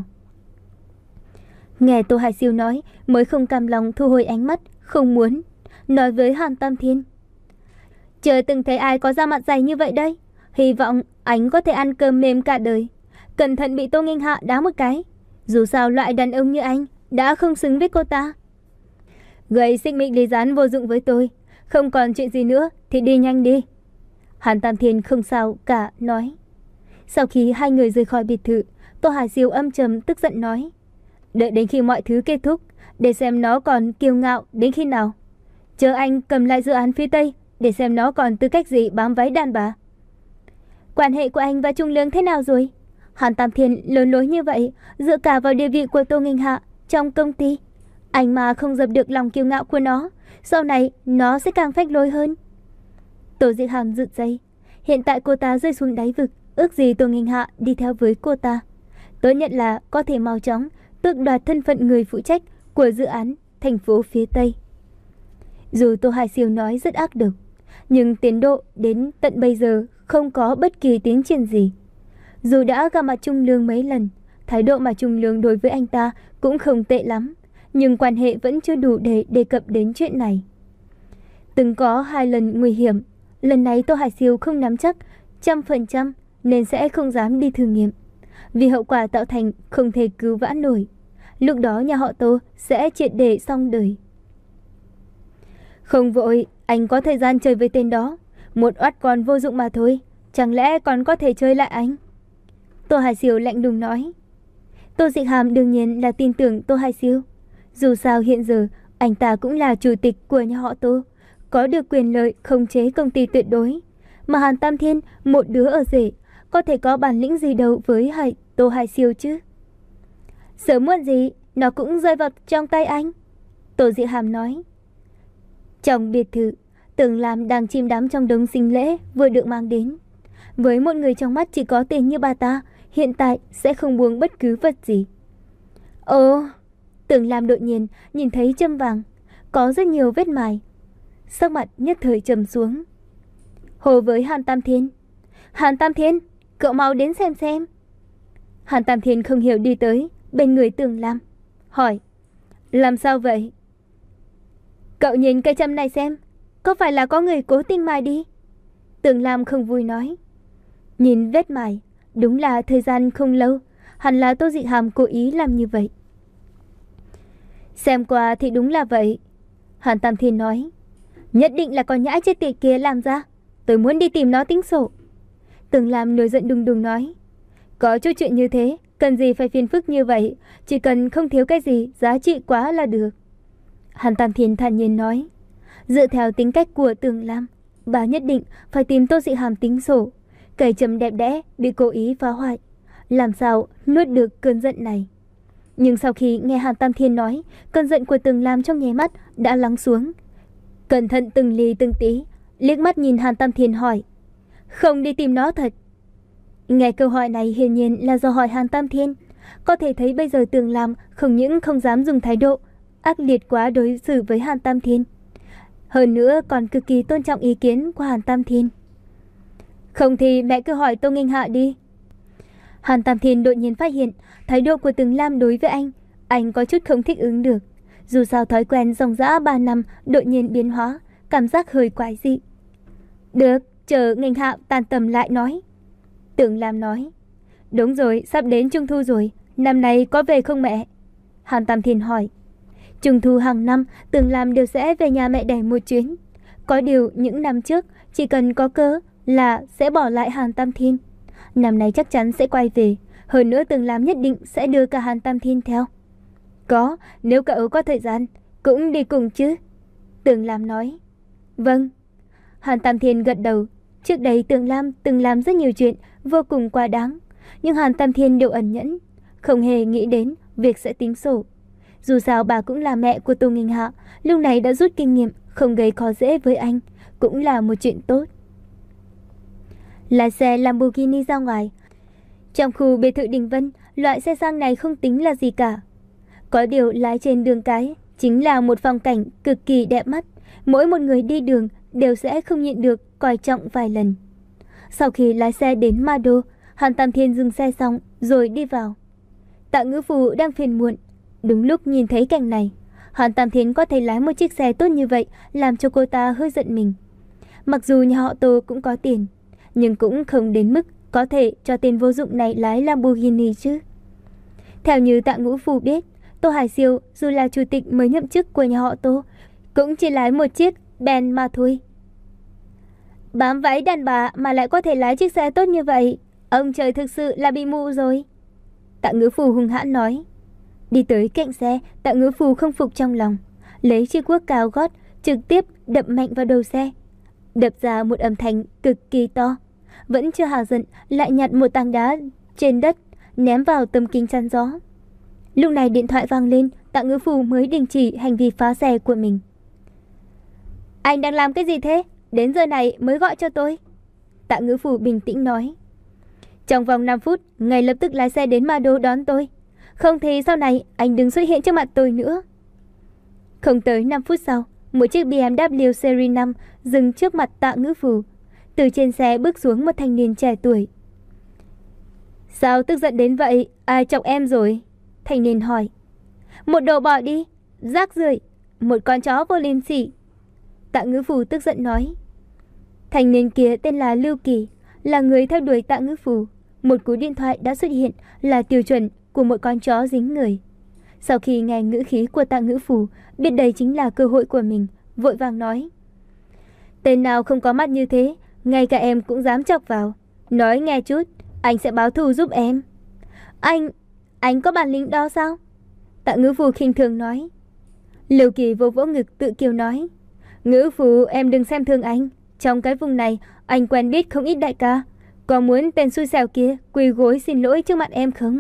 Nghe Tô Hải Siêu nói, mới không cam lòng thu hồi ánh mắt, không muốn nói với Hàn Tam Thiên. Chưa từng thấy ai có da mặt dày như vậy đây. Hy vọng anh có thể ăn cơm mềm cả đời. Cẩn thận bị Tô Nghênh Hạ đá một cái. Dù sao loại đàn ông như anh đã không xứng với cô ta. Gây xích mích lý gián vô dụng với tôi. Không còn chuyện gì nữa thì đi nhanh đi. Hàn Tam Thiên không sao cả nói. Sau khi hai người rời khỏi biệt thự, Tô Hải Siêu âm trầm tức giận nói. Đợi đến khi mọi thứ kết thúc, để xem nó còn kiêu ngạo đến khi nào. Chờ anh cầm lại dự án phía Tây, để xem nó còn tư cách gì bám váy đàn bà. Quan hệ của anh và Trung Lương thế nào rồi? Hàn Tam Thiên lớn lối như vậy, dựa cả vào địa vị của Tô Nghênh Hạ trong công ty. Anh mà không dập được lòng kiêu ngạo của nó, sau này nó sẽ càng phách lối hơn. Tô Diệp Hàm rụt dây. Hiện tại cô ta rơi xuống đáy vực, ước gì Tô Nghênh Hạ đi theo với cô ta. Tốt nhất là có thể mau chóng tước đoạt thân phận người phụ trách của dự án thành phố phía Tây. Dù Tô Hải Siêu nói rất ác độc, nhưng tiến độ đến tận bây giờ không có bất kỳ tiến triển gì. Dù đã gặp mặt Trung Lương mấy lần, thái độ mà Trung Lương đối với anh ta cũng không tệ lắm, nhưng quan hệ vẫn chưa đủ để đề cập đến chuyện này. Từng có hai lần nguy hiểm, lần này Tô Hải Siêu không nắm chắc trăm phần trăm nên sẽ không dám đi thử nghiệm, vì hậu quả tạo thành không thể cứu vãn nổi. Lúc đó nhà họ Tô sẽ triệt để xong đời. Không vội, anh có thời gian chơi với tên đó. Một oát con vô dụng mà thôi, chẳng lẽ còn có thể chơi lại anh? Tô Hải Siêu lạnh lùng nói. Tô Dịch Hàm đương nhiên là tin tưởng Tô Hải Siêu. Dù sao hiện giờ anh ta cũng là chủ tịch của nhà họ Tô, có được quyền lợi khống chế công ty tuyệt đối. Mà Hàn Tam Thiên, một đứa ở rể, có thể có bản lĩnh gì đâu với Hải Tô Hải Siêu chứ? Sớm muộn gì nó cũng rơi vào trong tay anh. Tô Diệp Hàm nói. Trong biệt thự, Tưởng Lam đang chìm đắm trong đống sinh lễ vừa được mang đến. Với một người trong mắt chỉ có tiền như bà ta, hiện tại sẽ không buông bất cứ vật gì. Ồ, Tưởng Lam đột nhiên nhìn thấy châm vàng, có rất nhiều vết mài. Sắc mặt nhất thời trầm xuống. Hồ với Hàn Tam Thiên. Hàn Tam Thiên, cậu mau đến xem xem. Hàn Tam Thiên không hiểu đi tới bên người Tưởng Lam, hỏi. Làm sao vậy? Cậu nhìn cây châm này xem, có phải là có người cố tình mài đi? Tưởng Lam không vui nói. Nhìn vết mài, đúng là thời gian không lâu, hẳn là Tô Dị Hàm cố ý làm như vậy. Xem qua thì đúng là vậy. Hàn Tam Thiên nói. Nhất định là con nhãi chết tiệt kia làm ra, tôi muốn đi tìm nó tính sổ. Tưởng Lam nổi giận đùng đùng nói. Có chút chuyện như thế Cần gì phải phiền phức như vậy, chỉ cần không thiếu cái gì giá trị quá là được. Hàn Tam Thiên thản nhiên nói. Dựa theo tính cách của Tường Lam, bà nhất định phải tìm Tô Dị Hàm tính sổ. Cây châm đẹp đẽ bị cố ý phá hoại, làm sao nuốt được cơn giận này. Nhưng sau khi nghe Hàn Tam Thiên nói, cơn giận của Tường Lam trong nháy mắt đã lắng xuống. Cẩn thận từng ly từng tí, liếc mắt nhìn Hàn Tam Thiên hỏi. Không đi tìm nó thật? Nghe câu hỏi này hiển nhiên là do hỏi Hàn Tam Thiên. Có thể thấy bây giờ Tường Lam không những không dám dùng thái độ ác liệt quá đối xử với Hàn Tam Thiên, hơn nữa còn cực kỳ tôn trọng ý kiến của Hàn Tam Thiên. Không thì mẹ cứ hỏi Tô Nghênh Hạ đi. Hàn Tam Thiên đột nhiên phát hiện thái độ của Tường Lam đối với anh, anh có chút không thích ứng được. Dù sao thói quen dòng dã ba năm đột nhiên biến hóa, cảm giác hơi quái dị. Được, chờ Nghênh Hạ tan tầm lại nói. Tường Lam nói. Đúng rồi, sắp đến Trung Thu rồi, năm nay có về không mẹ? Hàn Tam Thiên hỏi. Trung Thu hàng năm Tường Lam đều sẽ về nhà mẹ đẻ một chuyến. Có điều những năm trước chỉ cần có cớ là sẽ bỏ lại Hàn Tam Thiên. Năm nay chắc chắn sẽ quay về. Hơn nữa Tường Lam nhất định sẽ đưa cả Hàn Tam Thiên theo. Có, nếu cậu có thời gian cũng đi cùng chứ? Tường Lam nói. Vâng. Hàn Tam Thiên gật đầu. Trước đây Tường Lam từng làm rất nhiều chuyện vô cùng quá đáng, nhưng Hàn Tam Thiên đều ẩn nhẫn, không hề nghĩ đến việc sẽ tính sổ. Dù sao bà cũng là mẹ của Tô Nghênh Hạ, lúc này đã rút kinh nghiệm, không gây khó dễ với anh, cũng là một chuyện tốt. Lái xe Lamborghini ra ngoài. Trong khu biệt thự Đình Vân, loại xe sang này không tính là gì cả. Có điều lái trên đường cái chính là một phong cảnh cực kỳ đẹp mắt. Mỗi một người đi đường đều sẽ không nhịn được coi trọng vài lần. Sau khi lái xe đến Ma Đô, Hàn Tam Thiên dừng xe xong rồi đi vào. Tạ Ngữ Phù đang phiền muộn. Đúng lúc nhìn thấy cảnh này, Hàn Tam Thiên có thể lái một chiếc xe tốt như vậy làm cho cô ta hơi giận mình. Mặc dù nhà họ Tô cũng có tiền, nhưng cũng không đến mức có thể cho tên vô dụng này lái Lamborghini chứ. Theo như Tạ Ngữ Phù biết, Tô Hải Siêu dù là chủ tịch mới nhậm chức của nhà họ Tô, cũng chỉ lái một chiếc Benz mà thôi. Bám váy đàn bà mà lại có thể lái chiếc xe tốt như vậy, ông trời thực sự là bị mù rồi. Tạ Ngữ Phù hung hãn nói. Đi tới cạnh xe, Tạ Ngữ Phù không phục trong lòng, lấy chiếc cuốc cao gót trực tiếp đập mạnh vào đầu xe, đập ra một âm thanh cực kỳ to. Vẫn chưa hả giận, lại nhặt một tảng đá trên đất ném vào tấm kính chắn gió. Lúc này điện thoại vang lên, Tạ Ngữ Phù mới đình chỉ hành vi phá xe của mình. Anh đang làm cái gì thế? Đến giờ này mới gọi cho tôi. Tạ Ngữ Phù bình tĩnh nói. Trong vòng năm phút, ngay lập tức lái xe đến Ma Đô đón tôi. Không thì sau này anh đừng xuất hiện trước mặt tôi nữa. Không tới năm phút sau, một chiếc bê em vê Series năm dừng trước mặt Tạ Ngữ Phù. Từ trên xe bước xuống một thanh niên trẻ tuổi. Sao tức giận đến vậy? Ai chọc em rồi? Thanh niên hỏi. Một đồ bỏ đi, rác rưởi, một con chó vô liêm sỉ. Tạ Ngữ Phù tức giận nói. Thanh niên kia tên là Lưu Kỳ, là người theo đuổi Tạ Ngữ Phù. Một cú điện thoại đã xuất hiện là tiêu chuẩn của một con chó dính người. Sau khi nghe ngữ khí của Tạ Ngữ Phù, biết đây chính là cơ hội của mình, vội vàng nói. Tên nào không có mắt như thế, ngay cả em cũng dám chọc vào. Nói nghe chút, anh sẽ báo thù giúp em. Anh, anh có bản lĩnh đó sao? Tạ Ngữ Phù khinh thường nói. Lưu Kỳ vô vỗ ngực tự kiêu nói. Ngữ Phù, em đừng xem thường anh. Trong cái vùng này, anh quen biết không ít đại ca. Có muốn tên xui xẻo kia quỳ gối xin lỗi trước mặt em không?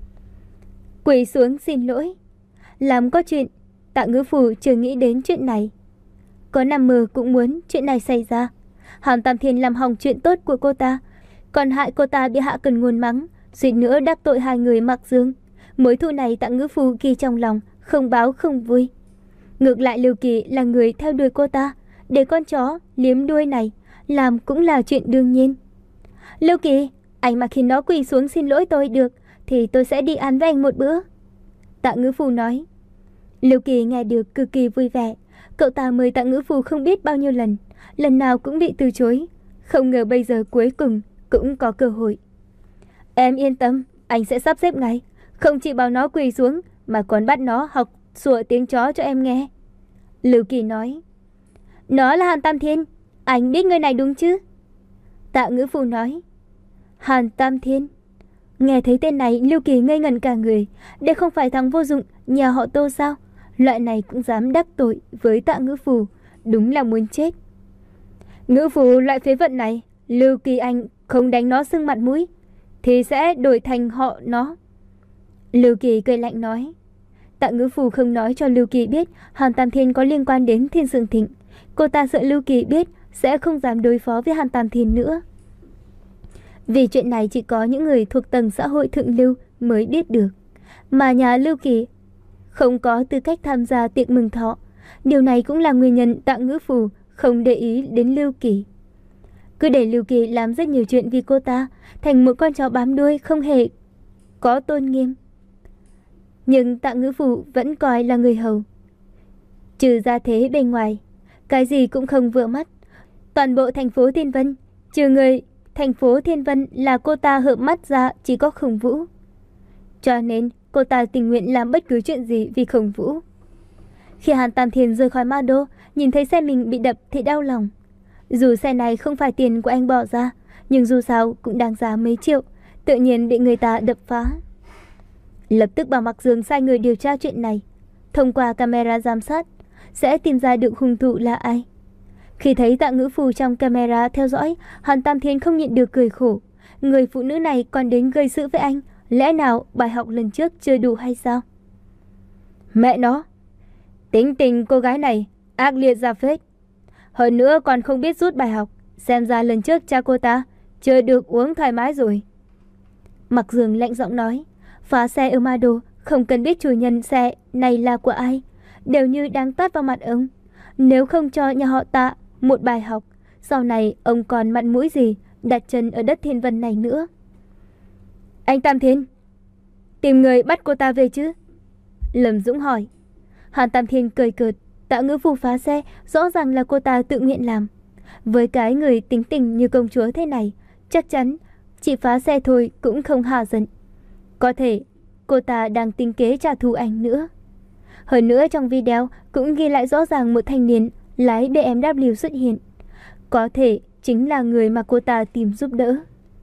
Quỳ xuống xin lỗi? Làm có chuyện, Tạ Ngữ Phù chưa nghĩ đến chuyện này. Có nằm mơ cũng muốn chuyện này xảy ra. Hàn Tam Thiên làm hỏng chuyện tốt của cô ta, còn hại cô ta bị Hạ Cần Ngôn mắng, suýt nữa đắc tội hai người Mặc Dương. Mối thù này Tạ Ngữ Phù ghi trong lòng, không báo không vui. Ngược lại Lưu Kỳ là người theo đuổi cô ta, để con chó liếm đuôi này làm cũng là chuyện đương nhiên. Lưu Kỳ, anh mà khi nó quỳ xuống xin lỗi tôi được thì tôi sẽ đi ăn với anh một bữa. Tạ Ngữ Phù nói. Lưu Kỳ nghe được cực kỳ vui vẻ. Cậu ta mời Tạ Ngữ Phù không biết bao nhiêu lần, lần nào cũng bị từ chối. Không ngờ bây giờ cuối cùng cũng có cơ hội. Em yên tâm, anh sẽ sắp xếp ngay. Không chỉ bảo nó quỳ xuống mà còn bắt nó học sủa tiếng chó cho em nghe. Lưu Kỳ nói. Nó là Hàn Tam Thiên, anh biết người này đúng chứ? Tạ Ngữ Phù nói. Hàn Tam Thiên? Nghe thấy tên này, Lưu Kỳ ngây ngẩn cả người. Đây không phải thằng vô dụng nhà họ Tô sao? Loại này cũng dám đắc tội với Tạ Ngữ Phù, đúng là muốn chết. Ngữ Phù loại phế vận này, Lưu Kỳ anh không đánh nó sưng mặt mũi thì sẽ đổi thành họ nó. Lưu Kỳ cười lạnh nói. Tạ Ngữ Phù không nói cho Lưu Kỳ biết Hàn Tam Thiên có liên quan đến Thiên Sương Thịnh. Cô ta sợ Lưu Kỳ biết sẽ không dám đối phó với Hàn Tam Thiên nữa. Vì chuyện này chỉ có những người thuộc tầng xã hội thượng lưu mới biết được, mà nhà Lưu Kỳ không có tư cách tham gia tiệc mừng thọ. Điều này cũng là nguyên nhân Tạ Ngữ Phù không để ý đến Lưu Kỳ. Cứ để Lưu Kỳ làm rất nhiều chuyện vì cô ta, thành một con chó bám đuôi không hề có tôn nghiêm. Nhưng Tạ Ngữ Phù vẫn coi là người hầu. Trừ ra thế bên ngoài, cái gì cũng không vừa mắt. Toàn bộ thành phố Thiên Vân, trừ người thành phố Thiên Vân là cô ta hợp mắt ra chỉ có Khổng Vũ. Cho nên cô ta tình nguyện làm bất cứ chuyện gì vì Khổng Vũ. Khi Hàn Tam Thiên rời khỏi Ma Đô, nhìn thấy xe mình bị đập thì đau lòng. Dù xe này không phải tiền của anh bỏ ra, nhưng dù sao cũng đáng giá mấy triệu, tự nhiên bị người ta đập phá. Lập tức bảo Mạc Dương sai người điều tra chuyện này. Thông qua camera giám sát sẽ tìm ra được hung thủ là ai. Khi thấy Tạ Ngữ Phù trong camera theo dõi, Hàn Tam Thiên không nhịn được cười khổ. Người phụ nữ này còn đến gây sự với anh, lẽ nào bài học lần trước chưa đủ hay sao? Mẹ nó, tính tình cô gái này ác liệt ra phết. Hơn nữa còn không biết rút bài học, xem ra lần trước cha cô ta chưa được uống thoải mái rồi. Mạc Dương lạnh giọng nói. Phá xe ở Ma Đô không cần biết chủ nhân xe này là của ai, đều như đang tát vào mặt ông. Nếu không cho nhà họ Tạ một bài học, sau này ông còn mặt mũi gì đặt chân ở đất Thiên Vân này nữa. Anh Tam Thiên, tìm người bắt cô ta về chứ? Lâm Dũng hỏi. Hàn Tam Thiên cười cợt. Tạ Ngữ Phù phá xe rõ ràng là cô ta tự nguyện làm. Với cái người tính tình như công chúa thế này, chắc chắn chỉ phá xe thôi cũng không hạ giận. Có thể cô ta đang tính kế trả thù anh nữa. Hơn nữa trong video cũng ghi lại rõ ràng một thanh niên lái bê em vê xuất hiện. Có thể chính là người mà cô ta tìm giúp đỡ.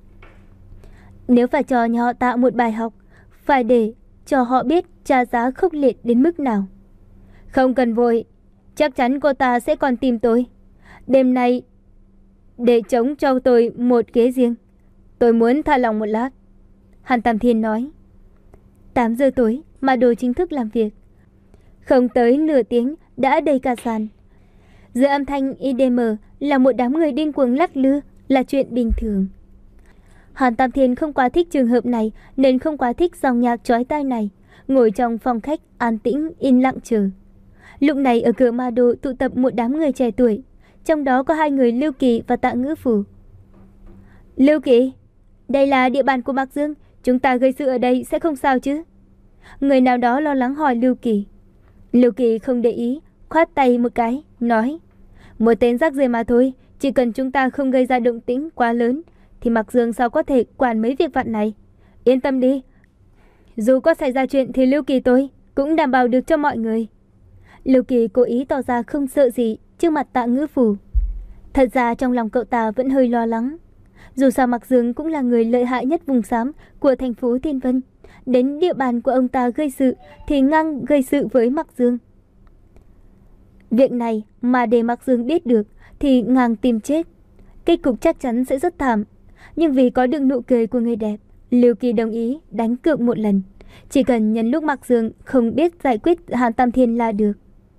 Nếu phải cho nhà họ Tạ một bài học, phải để cho họ biết trả giá khốc liệt đến mức nào. Không cần vội, chắc chắn cô ta sẽ còn tìm tôi. Đêm nay để trống cho tôi một ghế riêng. Tôi muốn thả lòng một lát. Hàn Tam Thiên nói. tám giờ tối mà đồ chính thức làm việc. Không tới nửa tiếng đã đầy cả sàn. Giữa âm thanh i đê em là một đám người điên cuồng lắc lư là chuyện bình thường. Hàn Tam Thiên không quá thích trường hợp này nên không quá thích dòng nhạc chói tai này. Ngồi trong phòng khách an tĩnh yên lặng chờ. Lúc này ở cửa Ma Đô tụ tập một đám người trẻ tuổi, trong đó có hai người Lưu Kỳ và Tạ Ngữ Phù. Lưu Kỳ, đây là địa bàn của Mạc Dương, chúng ta gây sự ở đây sẽ không sao chứ? Người nào đó lo lắng hỏi Lưu Kỳ. Lưu Kỳ không để ý, khoát tay một cái, nói. Một tên rác rưởi mà thôi, chỉ cần chúng ta không gây ra động tĩnh quá lớn, thì Mạc Dương sao có thể quản mấy việc vặt này. Yên tâm đi, dù có xảy ra chuyện thì Lưu Kỳ tôi cũng đảm bảo được cho mọi người. Lưu Kỳ cố ý tỏ ra không sợ gì trước mặt Tạ Ngữ Phù. Thật ra trong lòng cậu ta vẫn hơi lo lắng. Dù sao Mạc Dương cũng là người lợi hại nhất vùng xám của thành phố Thiên Vân. Đến địa bàn của ông ta gây sự thì ngang gây sự với Mạc Dương. Việc này mà để Mạc Dương biết được thì ngang tìm chết. Kết cục chắc chắn sẽ rất thảm. Nhưng vì có được nụ cười của người đẹp, Lưu Kỳ đồng ý đánh cược một lần. Chỉ cần nhân lúc Mạc Dương không biết giải quyết Hàn Tam Thiên là được.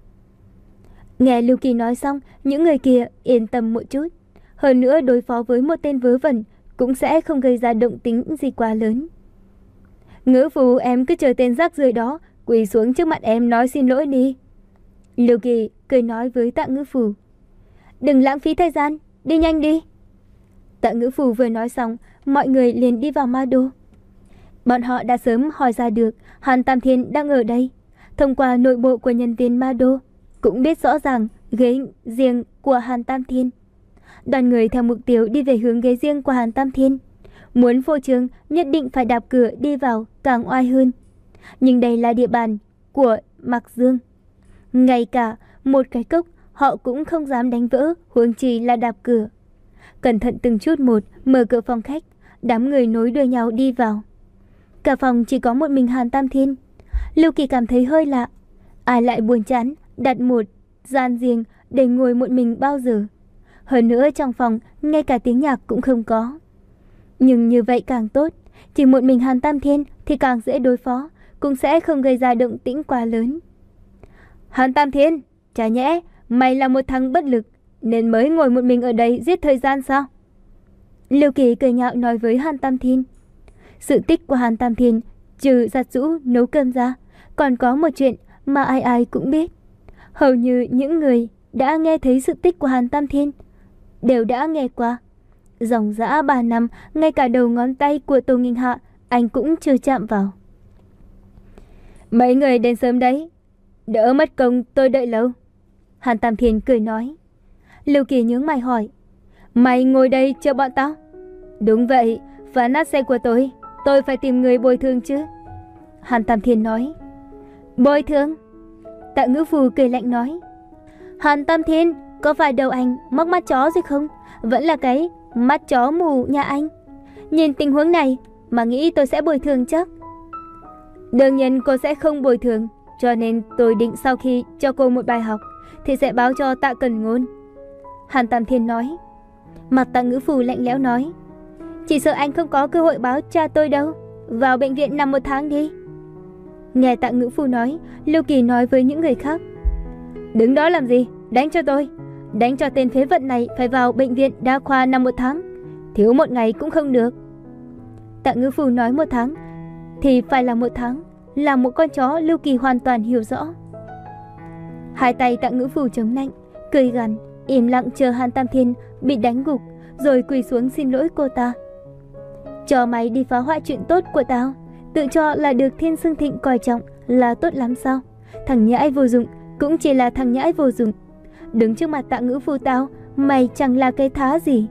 Nghe Lưu Kỳ nói xong, những người kia yên tâm một chút. Hơn nữa đối phó với một tên vớ vẩn cũng sẽ không gây ra động tĩnh gì quá lớn. Ngữ Phù, em cứ chờ tên rác rưởi đó quỳ xuống trước mặt em nói xin lỗi đi. Lưu Kỳ cười nói với Tạ Ngữ Phù. Đừng lãng phí thời gian, đi nhanh đi. Tạ Ngữ Phù vừa nói xong, mọi người liền đi vào Ma Đô. Bọn họ đã sớm hỏi ra được Hàn Tam Thiên đang ở đây. Thông qua nội bộ của nhân viên Ma Đô cũng biết rõ ràng ghế riêng của Hàn Tam Thiên. Đoàn người theo mục tiêu đi về hướng ghế riêng của Hàn Tam Thiên. Muốn phô trương nhất định phải đạp cửa đi vào càng oai hơn. Nhưng đây là địa bàn của Mạc Dương. Ngay cả một cái cốc họ cũng không dám đánh vỡ, huống chi là đạp cửa. Cẩn thận từng chút một mở cửa phòng khách, đám người nối đuôi nhau đi vào. Cả phòng chỉ có một mình Hàn Tam Thiên. Lưu Kỳ cảm thấy hơi lạ. Ai lại buồn chán đặt một gian riêng để ngồi một mình bao giờ. Hơn nữa trong phòng ngay cả tiếng nhạc cũng không có. Nhưng như vậy càng tốt. Chỉ một mình Hàn Tam Thiên thì càng dễ đối phó, cũng sẽ không gây ra động tĩnh quá lớn. Hàn Tam Thiên, chả nhẽ mày là một thằng bất lực nên mới ngồi một mình ở đây giết thời gian sao? Lưu Kỳ cười nhạo nói với Hàn Tam Thiên. Sự tích của Hàn Tam Thiên trừ giặt giũ nấu cơm ra, còn có một chuyện mà ai ai cũng biết. Hầu như những người đã nghe thấy sự tích của Hàn Tam Thiên đều đã nghe qua. Dòng dã ba năm, ngay cả đầu ngón tay của Tô Nghinh Hạ anh cũng chưa chạm vào. Mấy người đến sớm đấy, đỡ mất công tôi đợi lâu. Hàn Tam Thiên cười nói. Lưu Kỳ nhướng mày hỏi, mày ngồi đây chờ bọn tao? Đúng vậy, phá nát xe của tôi, tôi phải tìm người bồi thường chứ. Hàn Tam Thiên nói. Bồi thường? Tạ Ngữ Phù cười lạnh nói. Hàn Tam Thiên, có phải đầu anh móc mắt chó rồi không? Vẫn là cái mắt chó mù nhà anh. Nhìn tình huống này mà nghĩ tôi sẽ bồi thường chắc? Đương nhiên cô sẽ không bồi thường, cho nên tôi định sau khi cho cô một bài học thì sẽ báo cho Tạ Cẩn Ngôn. Hàn Tam Thiên nói. Mặt Tạ Ngữ Phù lạnh lẽo nói. Chỉ sợ anh không có cơ hội báo cha tôi đâu. Vào bệnh viện nằm một tháng đi. Nghe Tạ Ngữ Phù nói, Lưu Kỳ nói với những người khác. Đứng đó làm gì? Đánh cho tôi. Đánh cho tên phế vật này phải vào bệnh viện đa khoa nằm một tháng. Thiếu một ngày cũng không được. Tạ Ngữ Phù nói một tháng thì phải là một tháng. Là một con chó, Lưu Kỳ hoàn toàn hiểu rõ. Hai tay Tạ Ngữ Phù chống nạnh, cười gằn, im lặng chờ Hàn Tam Thiên bị đánh gục, rồi quỳ xuống xin lỗi cô ta. Cho mày đi phá hoại chuyện tốt của tao, tự cho là được Thiên Xương Thịnh coi trọng là tốt lắm sao? Thằng nhãi vô dụng cũng chỉ là thằng nhãi vô dụng. Đứng trước mặt Tạ Ngữ Phù tao, mày chẳng là cái thá gì.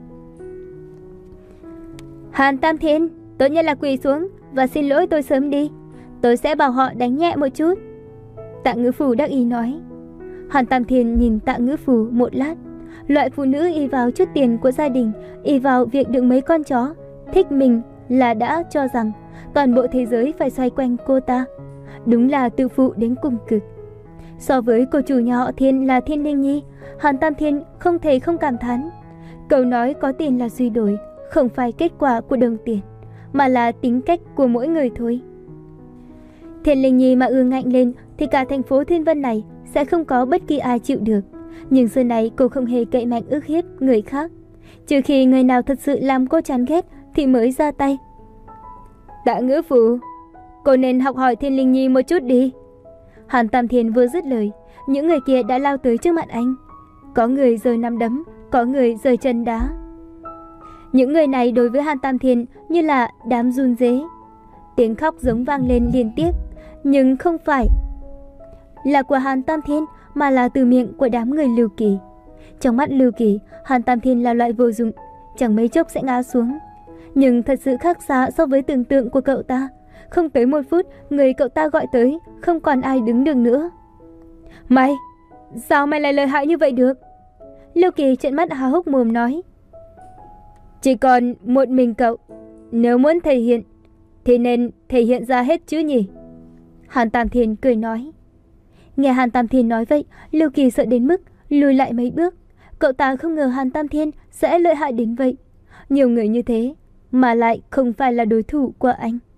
Hàn Tam Thiên, tốt nhất là quỳ xuống và xin lỗi tôi sớm đi. Tôi sẽ bảo họ đánh nhẹ một chút. Tạ Ngữ Phù đắc ý nói. Hàn Tam Thiên nhìn Tạ Ngữ Phù một lát. Loại phụ nữ ỷ vào chút tiền của gia đình, ỷ vào việc đựng mấy con chó, thích mình là đã cho rằng toàn bộ thế giới phải xoay quanh cô ta. Đúng là tự phụ đến cùng cực. So với cô chủ nhà họ Thiên là Thiên Linh Nhi, Hàn Tam Thiên không thể không cảm thán. Câu nói có tiền là suy đổi, không phải kết quả của đồng tiền, mà là tính cách của mỗi người thôi. Thiên Linh Nhi mà ương ngạnh lên thì cả thành phố Thiên Vân này sẽ không có bất kỳ ai chịu được. Nhưng xưa này cô không hề cậy mạnh ức hiếp người khác, trừ khi người nào thật sự làm cô chán ghét thì mới ra tay. Tạ Ngữ Phù, cô nên học hỏi Thiên Linh Nhi một chút đi. Hàn Tam Thiên vừa dứt lời, những người kia đã lao tới trước mặt anh. Có người giơ nắm đấm, có người giơ chân đá. Những người này đối với Hàn Tam Thiên như là đám run rế. Tiếng khóc giống vang lên liên tiếp, nhưng không phải là của Hàn Tam Thiên mà là từ miệng của đám người Lưu Kỳ. Trong mắt Lưu Kỳ, Hàn Tam Thiên là loại vô dụng, chẳng mấy chốc sẽ ngã xuống. Nhưng thật sự khác xa so với tưởng tượng của cậu ta. Không tới một phút, người cậu ta gọi tới, không còn ai đứng được nữa. Mày, sao mày lại lợi hại như vậy được? Lưu Kỳ trợn mắt há hốc mồm nói. Chỉ còn một mình cậu, nếu muốn thể hiện thì nên thể hiện ra hết chứ nhỉ? Hàn Tam Thiên cười nói. Nghe Hàn Tam Thiên nói vậy, Lưu Kỳ sợ đến mức lùi lại mấy bước. Cậu ta không ngờ Hàn Tam Thiên sẽ lợi hại đến vậy. Nhiều người như thế mà lại không phải là đối thủ của anh.